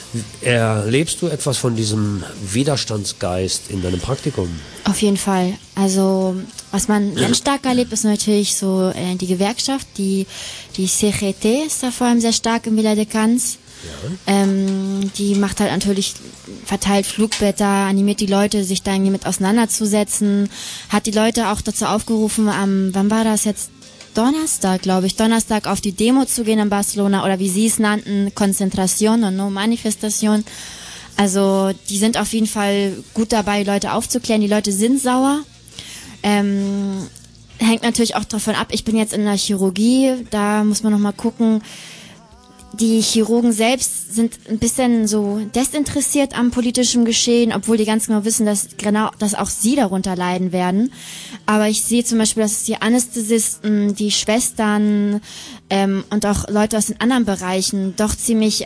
Erlebst du etwas von diesem Widerstandsgeist in deinem Praktikum? Auf jeden Fall. Also was man ganz stark erlebt, ist natürlich so die Gewerkschaft, die CGT ist da vor allem sehr stark im Viladecans. Ja. Die macht halt natürlich, verteilt Flugblätter, animiert die Leute, sich da irgendwie mit auseinanderzusetzen, hat die Leute auch dazu aufgerufen, wann war das jetzt? Donnerstag, glaube ich, Donnerstag auf die Demo zu gehen in Barcelona, oder wie sie es nannten, Konzentration und no Manifestation. Also die sind auf jeden Fall gut dabei, Leute aufzuklären. Die Leute sind sauer. Hängt natürlich auch davon ab, ich bin jetzt in der Chirurgie, da muss man nochmal gucken. Die Chirurgen selbst sind ein bisschen so desinteressiert am politischen Geschehen, obwohl die ganz genau wissen, dass auch sie darunter leiden werden. Aber ich sehe zum Beispiel, dass die Anästhesisten, die Schwestern und auch Leute aus den anderen Bereichen doch ziemlich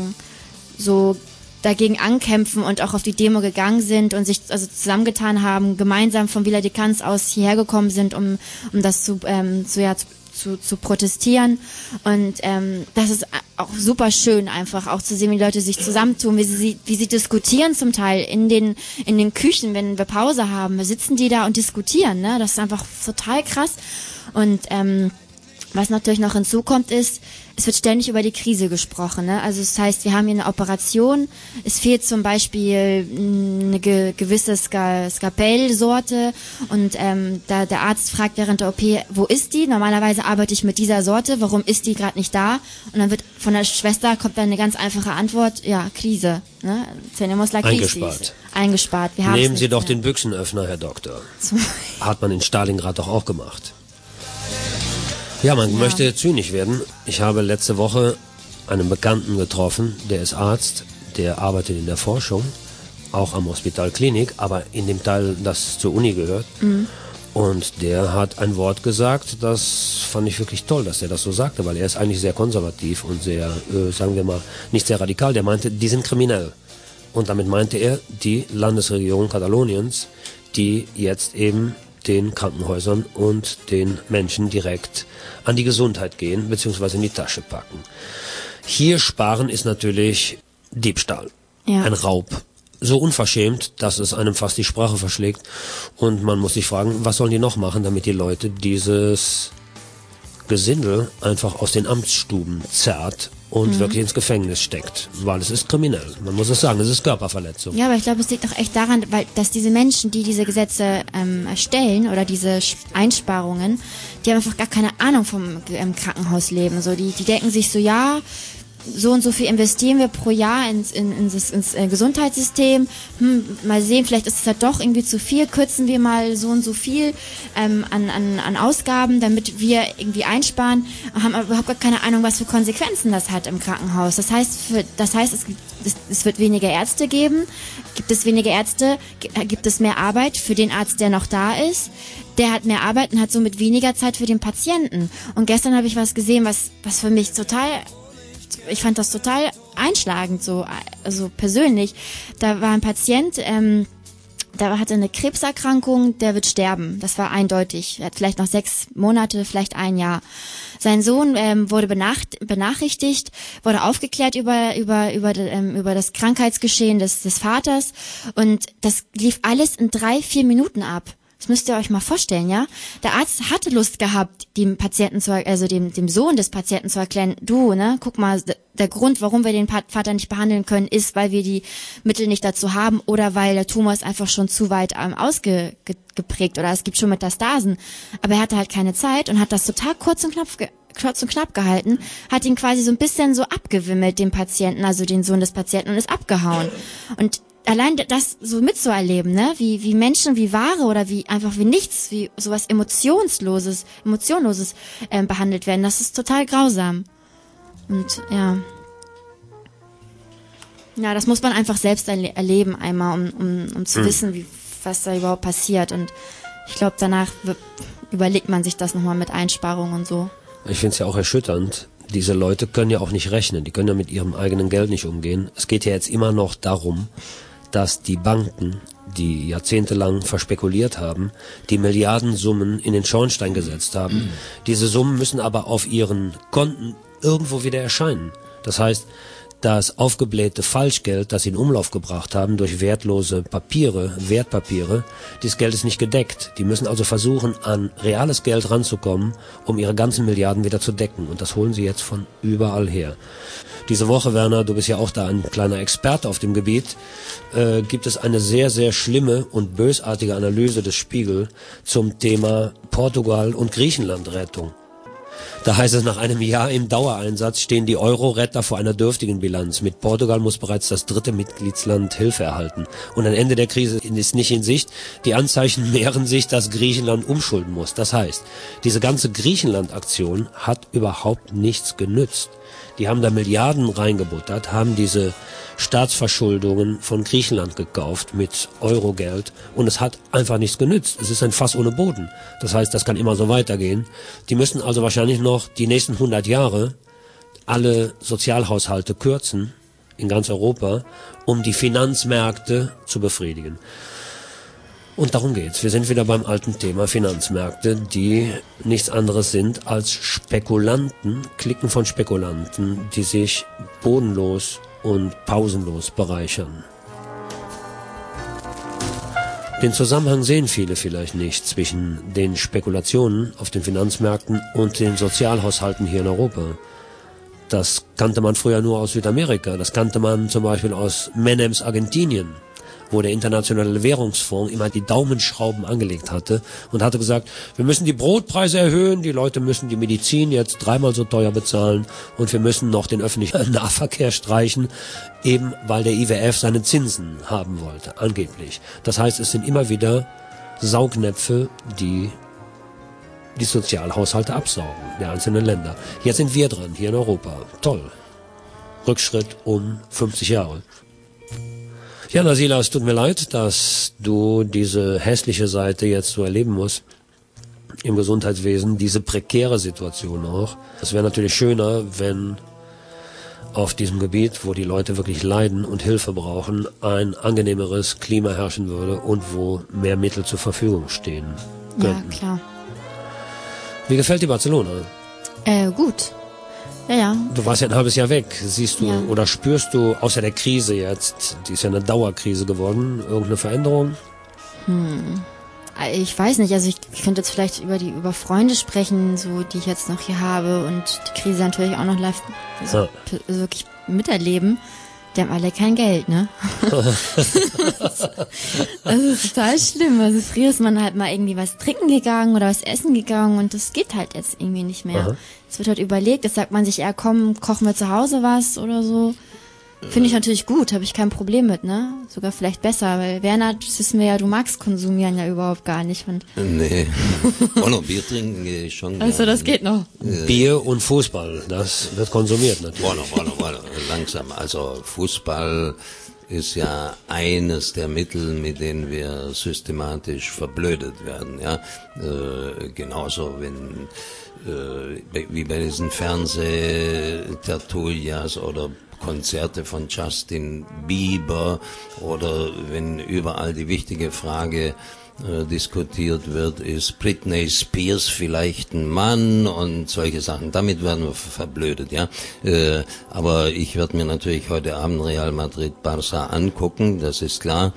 so dagegen ankämpfen und auch auf die Demo gegangen sind und sich also zusammengetan haben, gemeinsam von Viladecans aus hierher gekommen sind, um das zu protestieren. Und das ist auch super schön, einfach auch zu sehen, wie die Leute sich zusammentun, wie sie diskutieren zum Teil in den Küchen, wenn wir Pause haben, sitzen die da und diskutieren, ne? Das ist einfach total krass. Und was natürlich noch hinzukommt ist, es wird ständig über die Krise gesprochen, ne? Also das heißt, wir haben hier eine Operation, es fehlt zum Beispiel eine gewisse Skalpellsorte und der Arzt fragt während der OP, wo ist die? Normalerweise arbeite ich mit dieser Sorte, warum ist die gerade nicht da? Und dann wird von der Schwester kommt dann eine ganz einfache Antwort, ja, Krise, ne? Tenemos la crisis. Eingespart. Nehmen Sie doch den Büchsenöffner, Herr Doktor. Hat man in Stalingrad doch auch gemacht. Ja, man möchte zynisch werden. Ich habe letzte Woche einen Bekannten getroffen, der ist Arzt, der arbeitet in der Forschung, auch am Hospital Klinik, aber in dem Teil, das zur Uni gehört. Mhm. Und der hat ein Wort gesagt, das fand ich wirklich toll, dass er das so sagte, weil er ist eigentlich sehr konservativ und sehr, sagen wir mal, nicht sehr radikal. Der meinte, die sind kriminell. Und damit meinte er die Landesregierung Kataloniens, die jetzt eben den Krankenhäusern und den Menschen direkt an die Gesundheit gehen, beziehungsweise in die Tasche packen. Hier sparen ist natürlich Diebstahl, ja. Ein Raub. So unverschämt, dass es einem fast die Sprache verschlägt. Und man muss sich fragen, was sollen die noch machen, damit die Leute dieses Gesindel einfach aus den Amtsstuben zerrt und wirklich ins Gefängnis steckt, weil es ist kriminell. Man muss es sagen, es ist Körperverletzung. Ja, aber ich glaube, es liegt auch echt daran, dass diese Menschen, die diese Gesetze erstellen oder diese Einsparungen, die haben einfach gar keine Ahnung vom Krankenhausleben. So, die denken sich so, ja, so und so viel investieren wir pro Jahr ins Gesundheitssystem. Mal sehen, vielleicht ist es halt doch irgendwie zu viel. Kürzen wir mal so und so viel an Ausgaben, damit wir irgendwie einsparen. Haben aber überhaupt gar keine Ahnung, was für Konsequenzen das hat im Krankenhaus. Das heißt, es wird weniger Ärzte geben. Gibt es weniger Ärzte, gibt es mehr Arbeit für den Arzt, der noch da ist. Der hat mehr Arbeit und hat somit weniger Zeit für den Patienten. Und gestern habe ich was gesehen, was für mich ich fand das total einschlagend, also persönlich. Da war ein Patient, der hatte eine Krebserkrankung, der wird sterben. Das war eindeutig. Er hat vielleicht noch 6 Monate, vielleicht 1 Jahr. Sein Sohn wurde benachrichtigt, wurde aufgeklärt über das Krankheitsgeschehen des Vaters, und das lief alles in 3-4 Minuten ab. Das müsst ihr euch mal vorstellen, ja? Der Arzt hatte Lust gehabt, dem Sohn des Patienten zu erklären, du, ne, guck mal, der Grund, warum wir den Vater nicht behandeln können, ist, weil wir die Mittel nicht dazu haben oder weil der Tumor ist einfach schon zu weit ausgeprägt oder es gibt schon Metastasen. Aber er hatte halt keine Zeit und hat das total kurz und knapp gehalten, hat ihn quasi so ein bisschen so abgewimmelt, den Patienten, also den Sohn des Patienten, und ist abgehauen. Und allein das so mitzuerleben, ne, wie Menschen, wie Ware oder wie nichts, wie sowas Emotionsloses behandelt werden, das ist total grausam. Und ja, das muss man einfach selbst erleben einmal, um zu wissen, was da überhaupt passiert. Und ich glaube, danach überlegt man sich das nochmal mit Einsparungen und so. Ich finde es ja auch erschütternd. Diese Leute können ja auch nicht rechnen, die können ja mit ihrem eigenen Geld nicht umgehen. Es geht ja jetzt immer noch darum, dass die Banken, die jahrzehntelang verspekuliert haben, die Milliardensummen in den Schornstein gesetzt haben. Diese Summen müssen aber auf ihren Konten irgendwo wieder erscheinen. Das heißt, das aufgeblähte Falschgeld, das sie in Umlauf gebracht haben durch wertlose Wertpapiere, dieses Geld ist nicht gedeckt. Die müssen also versuchen, an reales Geld ranzukommen, um ihre ganzen Milliarden wieder zu decken. Und das holen sie jetzt von überall her. Diese Woche, Werner, du bist ja auch da ein kleiner Experte auf dem Gebiet, gibt es eine sehr, sehr schlimme und bösartige Analyse des Spiegel zum Thema Portugal- und Griechenland-Rettung. Da heißt es, nach einem Jahr im Dauereinsatz stehen die Euro-Retter vor einer dürftigen Bilanz. Mit Portugal muss bereits das 3. Mitgliedsland Hilfe erhalten. Und ein Ende der Krise ist nicht in Sicht. Die Anzeichen mehren sich, dass Griechenland umschulden muss. Das heißt, diese ganze Griechenland-Aktion hat überhaupt nichts genützt. Die haben da Milliarden reingebuttert, haben diese Staatsverschuldungen von Griechenland gekauft mit Eurogeld, und es hat einfach nichts genützt. Es ist ein Fass ohne Boden. Das heißt, das kann immer so weitergehen. Die müssen also wahrscheinlich noch die nächsten 100 Jahre alle Sozialhaushalte kürzen in ganz Europa, um die Finanzmärkte zu befriedigen. Und darum geht's. Wir sind wieder beim alten Thema Finanzmärkte, die nichts anderes sind als Spekulanten, Cliquen von Spekulanten, die sich bodenlos und pausenlos bereichern. Den Zusammenhang sehen viele vielleicht nicht zwischen den Spekulationen auf den Finanzmärkten und den Sozialhaushalten hier in Europa. Das kannte man früher nur aus Südamerika. Das kannte man zum Beispiel aus Menems Argentinien, wo der Internationale Währungsfonds immer die Daumenschrauben angelegt hatte und hatte gesagt, wir müssen die Brotpreise erhöhen, die Leute müssen die Medizin jetzt 3-mal so teuer bezahlen und wir müssen noch den öffentlichen Nahverkehr streichen, eben weil der IWF seine Zinsen haben wollte, angeblich. Das heißt, es sind immer wieder Saugnäpfe, die Sozialhaushalte absaugen, der einzelnen Länder. Jetzt sind wir dran, hier in Europa. Toll. Rückschritt um 50 Jahre. Ja, Nasila, es tut mir leid, dass du diese hässliche Seite jetzt so erleben musst im Gesundheitswesen, diese prekäre Situation auch. Es wäre natürlich schöner, wenn auf diesem Gebiet, wo die Leute wirklich leiden und Hilfe brauchen, ein angenehmeres Klima herrschen würde und wo mehr Mittel zur Verfügung stehen könnten. Ja, klar. Wie gefällt dir Barcelona? Gut. Ja. Du warst ja ein halbes Jahr weg. Siehst du oder spürst du, außer der Krise jetzt, die ist ja eine Dauerkrise geworden, irgendeine Veränderung? Ich weiß nicht, also ich könnte jetzt vielleicht über Freunde sprechen, so die ich jetzt noch hier habe und die Krise natürlich auch noch live wirklich miterleben. Die haben alle kein Geld, ne? Das ist total schlimm. Also früher ist man halt mal irgendwie was trinken gegangen oder was essen gegangen und das geht halt jetzt irgendwie nicht mehr. Es wird halt überlegt, jetzt sagt man sich eher, komm, kochen wir zu Hause was oder so. Finde ich natürlich gut, habe ich kein Problem mit, ne? Sogar vielleicht besser, weil Werner, das wissen wir ja, du magst konsumieren ja überhaupt gar nicht. Und nee, noch Bier trinken gehe ich schon also das geht noch. Bier und Fußball, das wird konsumiert natürlich. Langsam, also Fußball ist ja eines der Mittel, mit denen wir systematisch verblödet werden, ja. Genauso wie bei diesen Fernseh-Tertulias oder Konzerte von Justin Bieber oder wenn überall die wichtige Frage diskutiert wird, ist Britney Spears vielleicht ein Mann und solche Sachen. Damit werden wir verblödet, ja. Aber ich werde mir natürlich heute Abend Real Madrid Barça angucken, das ist klar.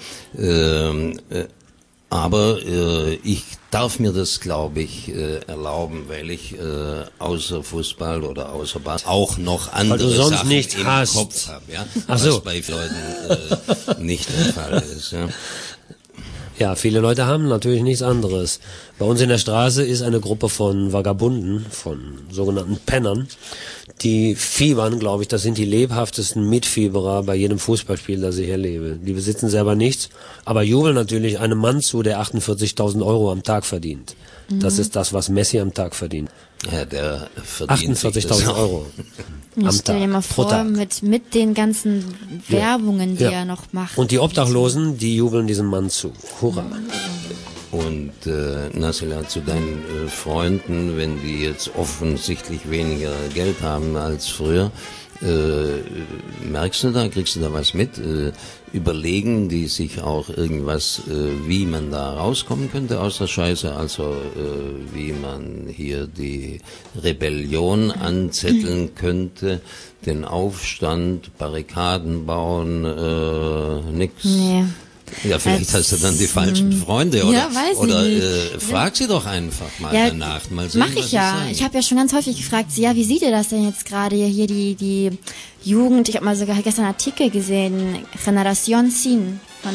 Aber ich darf mir das, glaube ich, erlauben, weil ich außer Fußball oder außer Basketball auch noch andere Sachen im Kopf habe, ja? Was bei Leuten nicht der Fall ist. Ja? Ja, viele Leute haben natürlich nichts anderes. Bei uns in der Straße ist eine Gruppe von Vagabunden, von sogenannten Pennern, die fiebern, glaube ich, das sind die lebhaftesten Mitfieberer bei jedem Fußballspiel, das ich erlebe. Die besitzen selber nichts, aber jubeln natürlich einem Mann zu, der 48.000 Euro am Tag verdient. Das ist das, was Messi am Tag verdient. Ja, der verdient 48.000 Euro am Tag. Stell dir mal vor, mit den ganzen Werbungen, die er noch macht. Und die Obdachlosen, die jubeln diesem Mann zu. Hurra. Und Nassila, zu deinen Freunden, wenn die jetzt offensichtlich weniger Geld haben als früher, merkst du da, kriegst du da was mit? Überlegen die sich auch irgendwas, wie man da rauskommen könnte aus der Scheiße, also wie man hier die Rebellion anzetteln könnte, den Aufstand, Barrikaden bauen, nix? Nee. Ja, vielleicht hast du dann die falschen Freunde, oder? Ja, weiß oder ich frag sie doch einfach mal danach. Mal sehen, mach ich ja. Ich habe ja schon ganz häufig gefragt, ja, wie sieht ihr das denn jetzt gerade hier die Jugend? Ich habe mal sogar gestern einen Artikel gesehen, Generación Sin von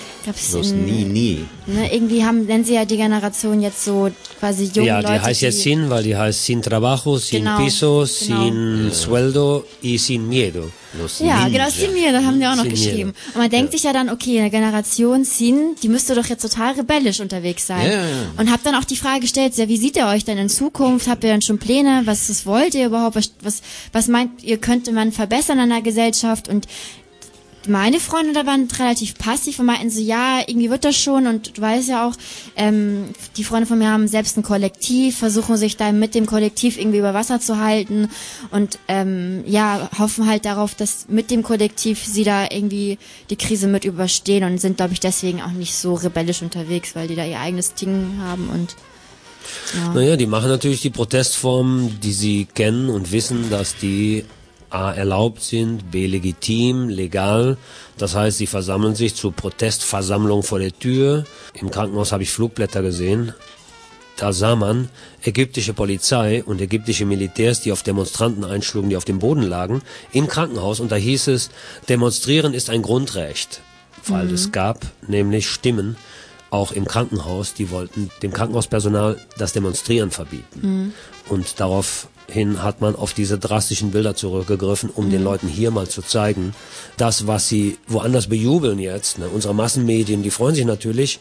nie. Ne, irgendwie nennen sie ja die Generation jetzt so quasi junge Leute. Ja, die heißt jetzt Sin, weil die heißt Sin Trabajo, Sin Piso, Sin Sueldo y Sin Miedo. Ja, genau, Sin Miedo haben die auch noch geschrieben. Und man denkt sich ja dann, okay, eine Generation Sin, die müsste doch jetzt total rebellisch unterwegs sein. Ja. Und hab dann auch die Frage gestellt, ja, wie seht ihr euch denn in Zukunft? Habt ihr dann schon Pläne? Was wollt ihr überhaupt? Was meint ihr, könnte man verbessern an der Gesellschaft? Und meine Freunde da waren relativ passiv und meinten so, ja, irgendwie wird das schon, und du weißt ja auch, die Freunde von mir haben selbst ein Kollektiv, versuchen sich da mit dem Kollektiv irgendwie über Wasser zu halten und hoffen halt darauf, dass mit dem Kollektiv sie da irgendwie die Krise mit überstehen und sind, glaube ich, deswegen auch nicht so rebellisch unterwegs, weil die da ihr eigenes Ding haben und ja. Naja, die machen natürlich die Protestformen, die sie kennen und wissen, dass die A erlaubt sind, B legitim, legal. Das heißt, sie versammeln sich zur Protestversammlung vor der Tür. Im Krankenhaus habe ich Flugblätter gesehen. Da sah man ägyptische Polizei und ägyptische Militärs, die auf Demonstranten einschlugen, die auf dem Boden lagen, im Krankenhaus. Und da hieß es, Demonstrieren ist ein Grundrecht. Weil es gab nämlich Stimmen, auch im Krankenhaus, die wollten dem Krankenhauspersonal das Demonstrieren verbieten. Und daraufhin hat man auf diese drastischen Bilder zurückgegriffen, um den Leuten hier mal zu zeigen, das, was sie woanders bejubeln jetzt, ne, unsere Massenmedien, die freuen sich natürlich,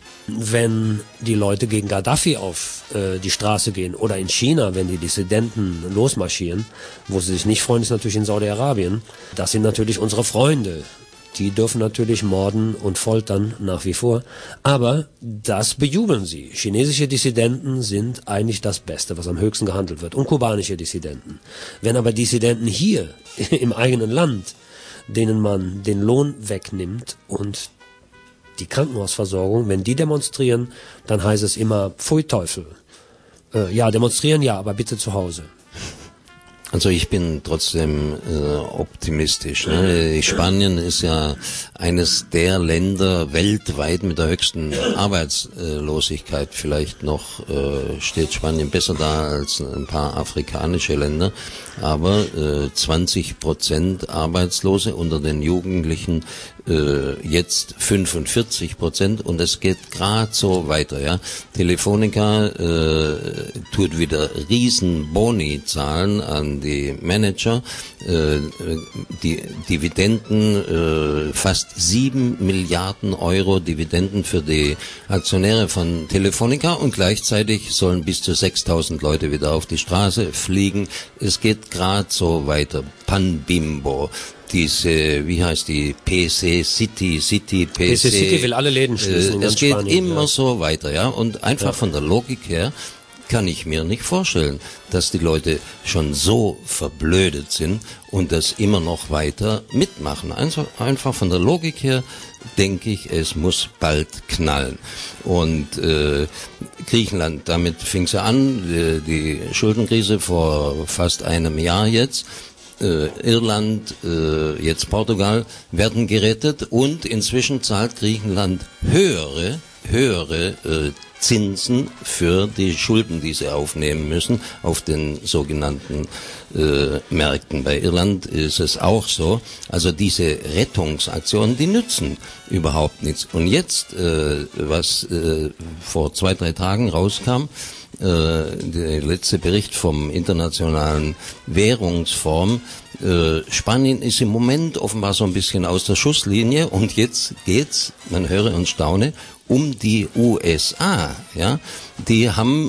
wenn die Leute gegen Gaddafi auf die Straße gehen, oder in China, wenn die Dissidenten losmarschieren. Wo sie sich nicht freuen, ist natürlich in Saudi-Arabien. Das sind natürlich unsere Freunde. Die dürfen natürlich morden und foltern nach wie vor, aber das bejubeln sie. Chinesische Dissidenten sind eigentlich das Beste, was am höchsten gehandelt wird, und kubanische Dissidenten. Wenn aber Dissidenten hier im eigenen Land, denen man den Lohn wegnimmt und die Krankenhausversorgung, wenn die demonstrieren, dann heißt es immer, pfui Teufel. Ja, demonstrieren ja, aber bitte zu Hause. Also ich bin trotzdem optimistisch. Ne? Spanien ist ja eines der Länder weltweit mit der höchsten Arbeitslosigkeit. Vielleicht noch steht Spanien besser da als ein paar afrikanische Länder. Aber 20% Arbeitslose unter den Jugendlichen, jetzt 45% und es geht gerade so weiter. Ja, Telefonica tut wieder riesen Boni zahlen an die Manager, die Dividenden, fast 7 Milliarden Euro Dividenden für die Aktionäre von Telefonica und gleichzeitig sollen bis zu 6.000 Leute wieder auf die Straße fliegen. Es geht gerade so weiter. Panbimbo. Diese, wie heißt die, PC City, PC City will alle Läden schließen in ganz Spanien. Es geht Spanien, immer so weiter, ja. Und einfach von der Logik her kann ich mir nicht vorstellen, dass die Leute schon so verblödet sind und das immer noch weiter mitmachen. Einfach von der Logik her denke ich, es muss bald knallen. Und Griechenland, damit fing es ja an, die Schuldenkrise vor fast einem Jahr jetzt. Irland, jetzt Portugal werden gerettet und inzwischen zahlt Griechenland höhere Zinsen für die Schulden, die sie aufnehmen müssen auf den sogenannten Märkten. Bei Irland ist es auch so. Also diese Rettungsaktionen, die nützen überhaupt nichts. Und jetzt, was vor 2-3 Tagen rauskam, der letzte Bericht vom Internationalen Währungsfonds, Spanien ist im Moment offenbar so ein bisschen aus der Schusslinie und jetzt geht's, man höre und staune, um die USA, ja, die haben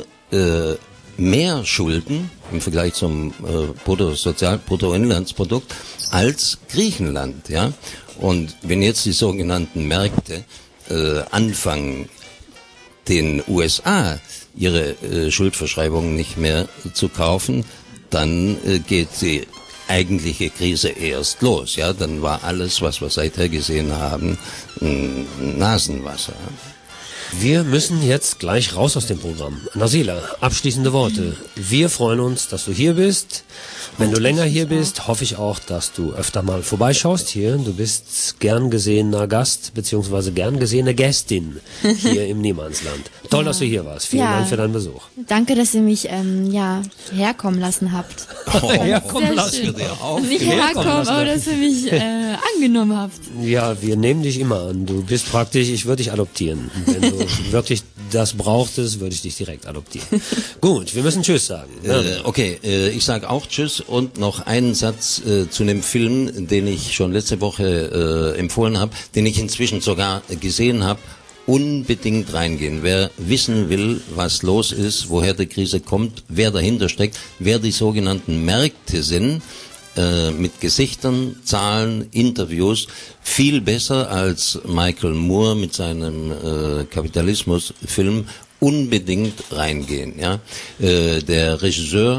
mehr Schulden im Vergleich zum Bruttoinlandsprodukt als Griechenland, ja. Und wenn jetzt die sogenannten Märkte anfangen, den USA ihre Schuldverschreibungen nicht mehr zu kaufen, dann geht die eigentliche Krise erst los. Ja, dann war alles, was wir seither gesehen haben, Nasenwasser. Wir müssen jetzt gleich raus aus dem Programm. Nasila, abschließende Worte. Wir freuen uns, dass du hier bist. Wenn du länger hier bist, hoffe ich auch, dass du öfter mal vorbeischaust hier. Du bist gern gesehener Gast, beziehungsweise gern gesehene Gästin hier im Niemandsland. Toll, dass du hier warst. Vielen Dank für deinen Besuch. Danke, dass ihr mich herkommen lassen habt. Herkommen lassen wir dir auch. Nicht herkommen, aber dass ihr mich angenommen habt. Ja, wir nehmen dich immer an. Du bist praktisch, ich würde dich adoptieren. Wenn du wirklich das brauchtest, würde ich dich direkt adoptieren. Gut, wir müssen Tschüss sagen. Okay, ich sage auch Tschüss und noch einen Satz zu dem Film, den ich schon letzte Woche empfohlen habe, den ich inzwischen sogar gesehen habe. Unbedingt reingehen. Wer wissen will, was los ist, woher die Krise kommt, wer dahinter steckt, wer die sogenannten Märkte sind, mit Gesichtern, Zahlen, Interviews, viel besser als Michael Moore mit seinem Kapitalismusfilm, unbedingt reingehen. Ja, der Regisseur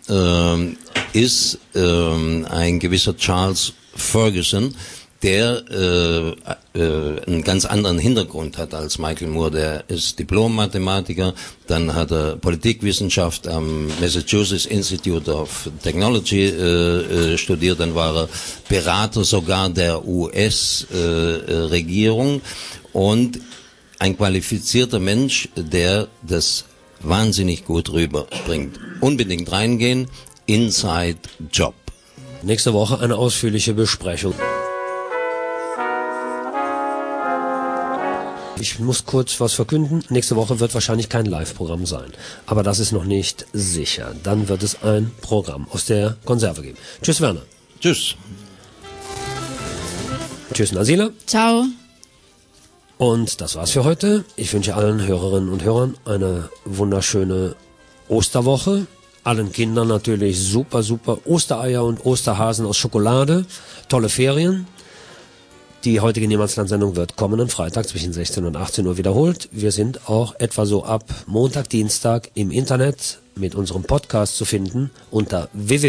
ist ein gewisser Charles Ferguson, der einen ganz anderen Hintergrund hat als Michael Moore. Der ist Diplom-Mathematiker, dann hat er Politikwissenschaft am Massachusetts Institute of Technology studiert, dann war er Berater sogar der US-Regierung und ein qualifizierter Mensch, der das wahnsinnig gut rüberbringt. Unbedingt reingehen, Inside Job. Nächste Woche eine ausführliche Besprechung. Ich muss kurz was verkünden. Nächste Woche wird wahrscheinlich kein Live-Programm sein. Aber das ist noch nicht sicher. Dann wird es ein Programm aus der Konserve geben. Tschüss, Werner. Tschüss. Tschüss, Nasila. Ciao. Und das war's für heute. Ich wünsche allen Hörerinnen und Hörern eine wunderschöne Osterwoche. Allen Kindern natürlich super Ostereier und Osterhasen aus Schokolade. Tolle Ferien. Die heutige Niemandsland-Sendung wird kommenden Freitag zwischen 16 und 18 Uhr wiederholt. Wir sind auch etwa so ab Montag, Dienstag im Internet mit unserem Podcast zu finden unter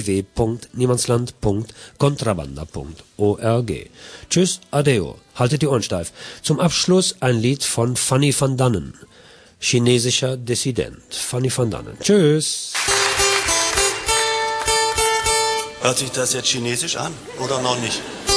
www.niemandsland.contrabanda.org. Tschüss, adeo. Haltet die Ohren steif. Zum Abschluss ein Lied von Fanny van Dannen. Chinesischer Dissident. Fanny van Dannen. Tschüss. Hört sich das jetzt chinesisch an oder noch nicht?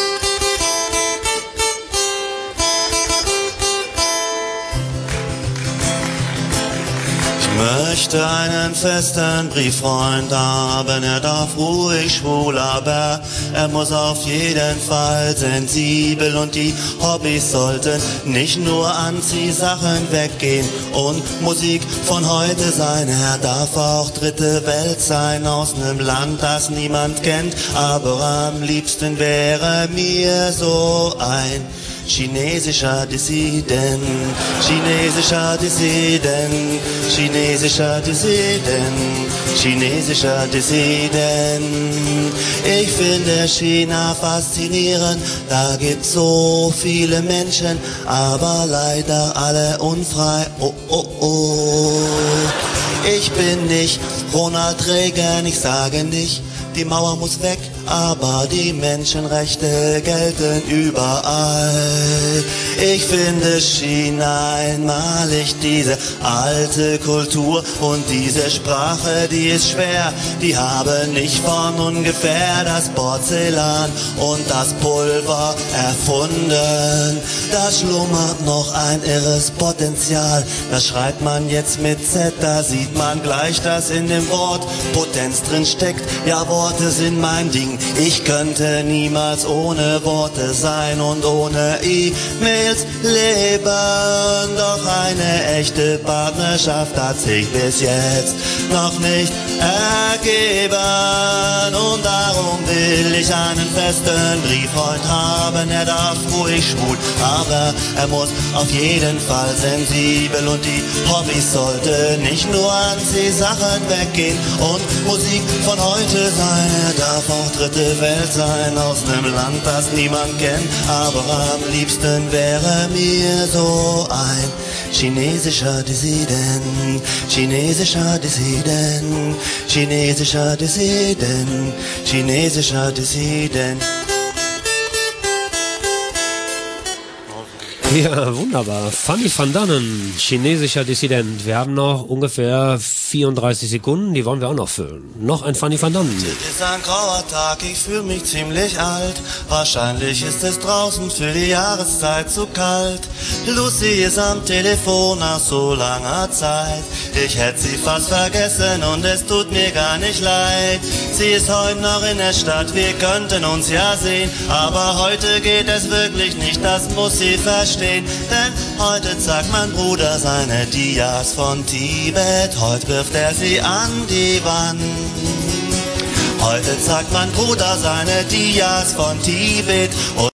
Ich möchte einen festen Brieffreund haben, er darf ruhig schwul, aber er muss auf jeden Fall sensibel und die Hobbys sollten nicht nur Anziehsachen weggehen und Musik von heute sein. Er darf auch dritte Welt sein, aus einem Land, das niemand kennt, aber am liebsten wäre mir so ein chinesischer Dissident, chinesischer Dissident, chinesischer Dissident, chinesischer Dissident. Ich finde China faszinierend, da gibt's so viele Menschen, aber leider alle unfrei. Oh, oh, oh. Ich bin nicht Ronald Reagan, ich sage nicht, die Mauer muss weg, aber die Menschenrechte gelten überall. Ich finde China einmalig, diese alte Kultur und diese Sprache, die ist schwer. Die haben nicht von ungefähr das Porzellan und das Pulver erfunden. Da schlummert noch ein irres Potenzial, das schreibt man jetzt mit Z, da sieht man gleich, dass in dem Wort Potenz drin steckt. Ja, Worte sind mein Ding, ich könnte niemals ohne Worte sein und ohne E-Mails leben. Doch eine echte Partnerschaft hat sich bis jetzt noch nicht ergeben. Und darum will ich einen festen Brieffreund haben. Er darf ruhig schwul, aber er muss auf jeden Fall sensibel und die Hobbys sollten nicht nur Anziehsachen weggehen und Musik von heute sein. Er darf auch dritte Welt sein, aus einem Land, das niemand kennt, aber am liebsten wäre mir so ein chinesischer Dissident, chinesischer Dissident, chinesischer Dissident, chinesischer Dissident. Ja, wunderbar. Fanny van Dannen, chinesischer Dissident. Wir haben noch ungefähr 34 Sekunden, die wollen wir auch noch füllen. Noch ein Fanny van Dannen. Es ist ein grauer Tag, ich fühle mich ziemlich alt. Wahrscheinlich ist es draußen für die Jahreszeit zu kalt. Lucy ist am Telefon nach so langer Zeit. Ich hätte sie fast vergessen und es tut mir gar nicht leid. Sie ist heute noch in der Stadt, wir könnten uns ja sehen. Aber heute geht es wirklich nicht, das muss sie verstehen. Denn heute zeigt mein Bruder seine Dias von Tibet. Heute wirft er sie an die Wand. Heute zeigt mein Bruder seine Dias von Tibet.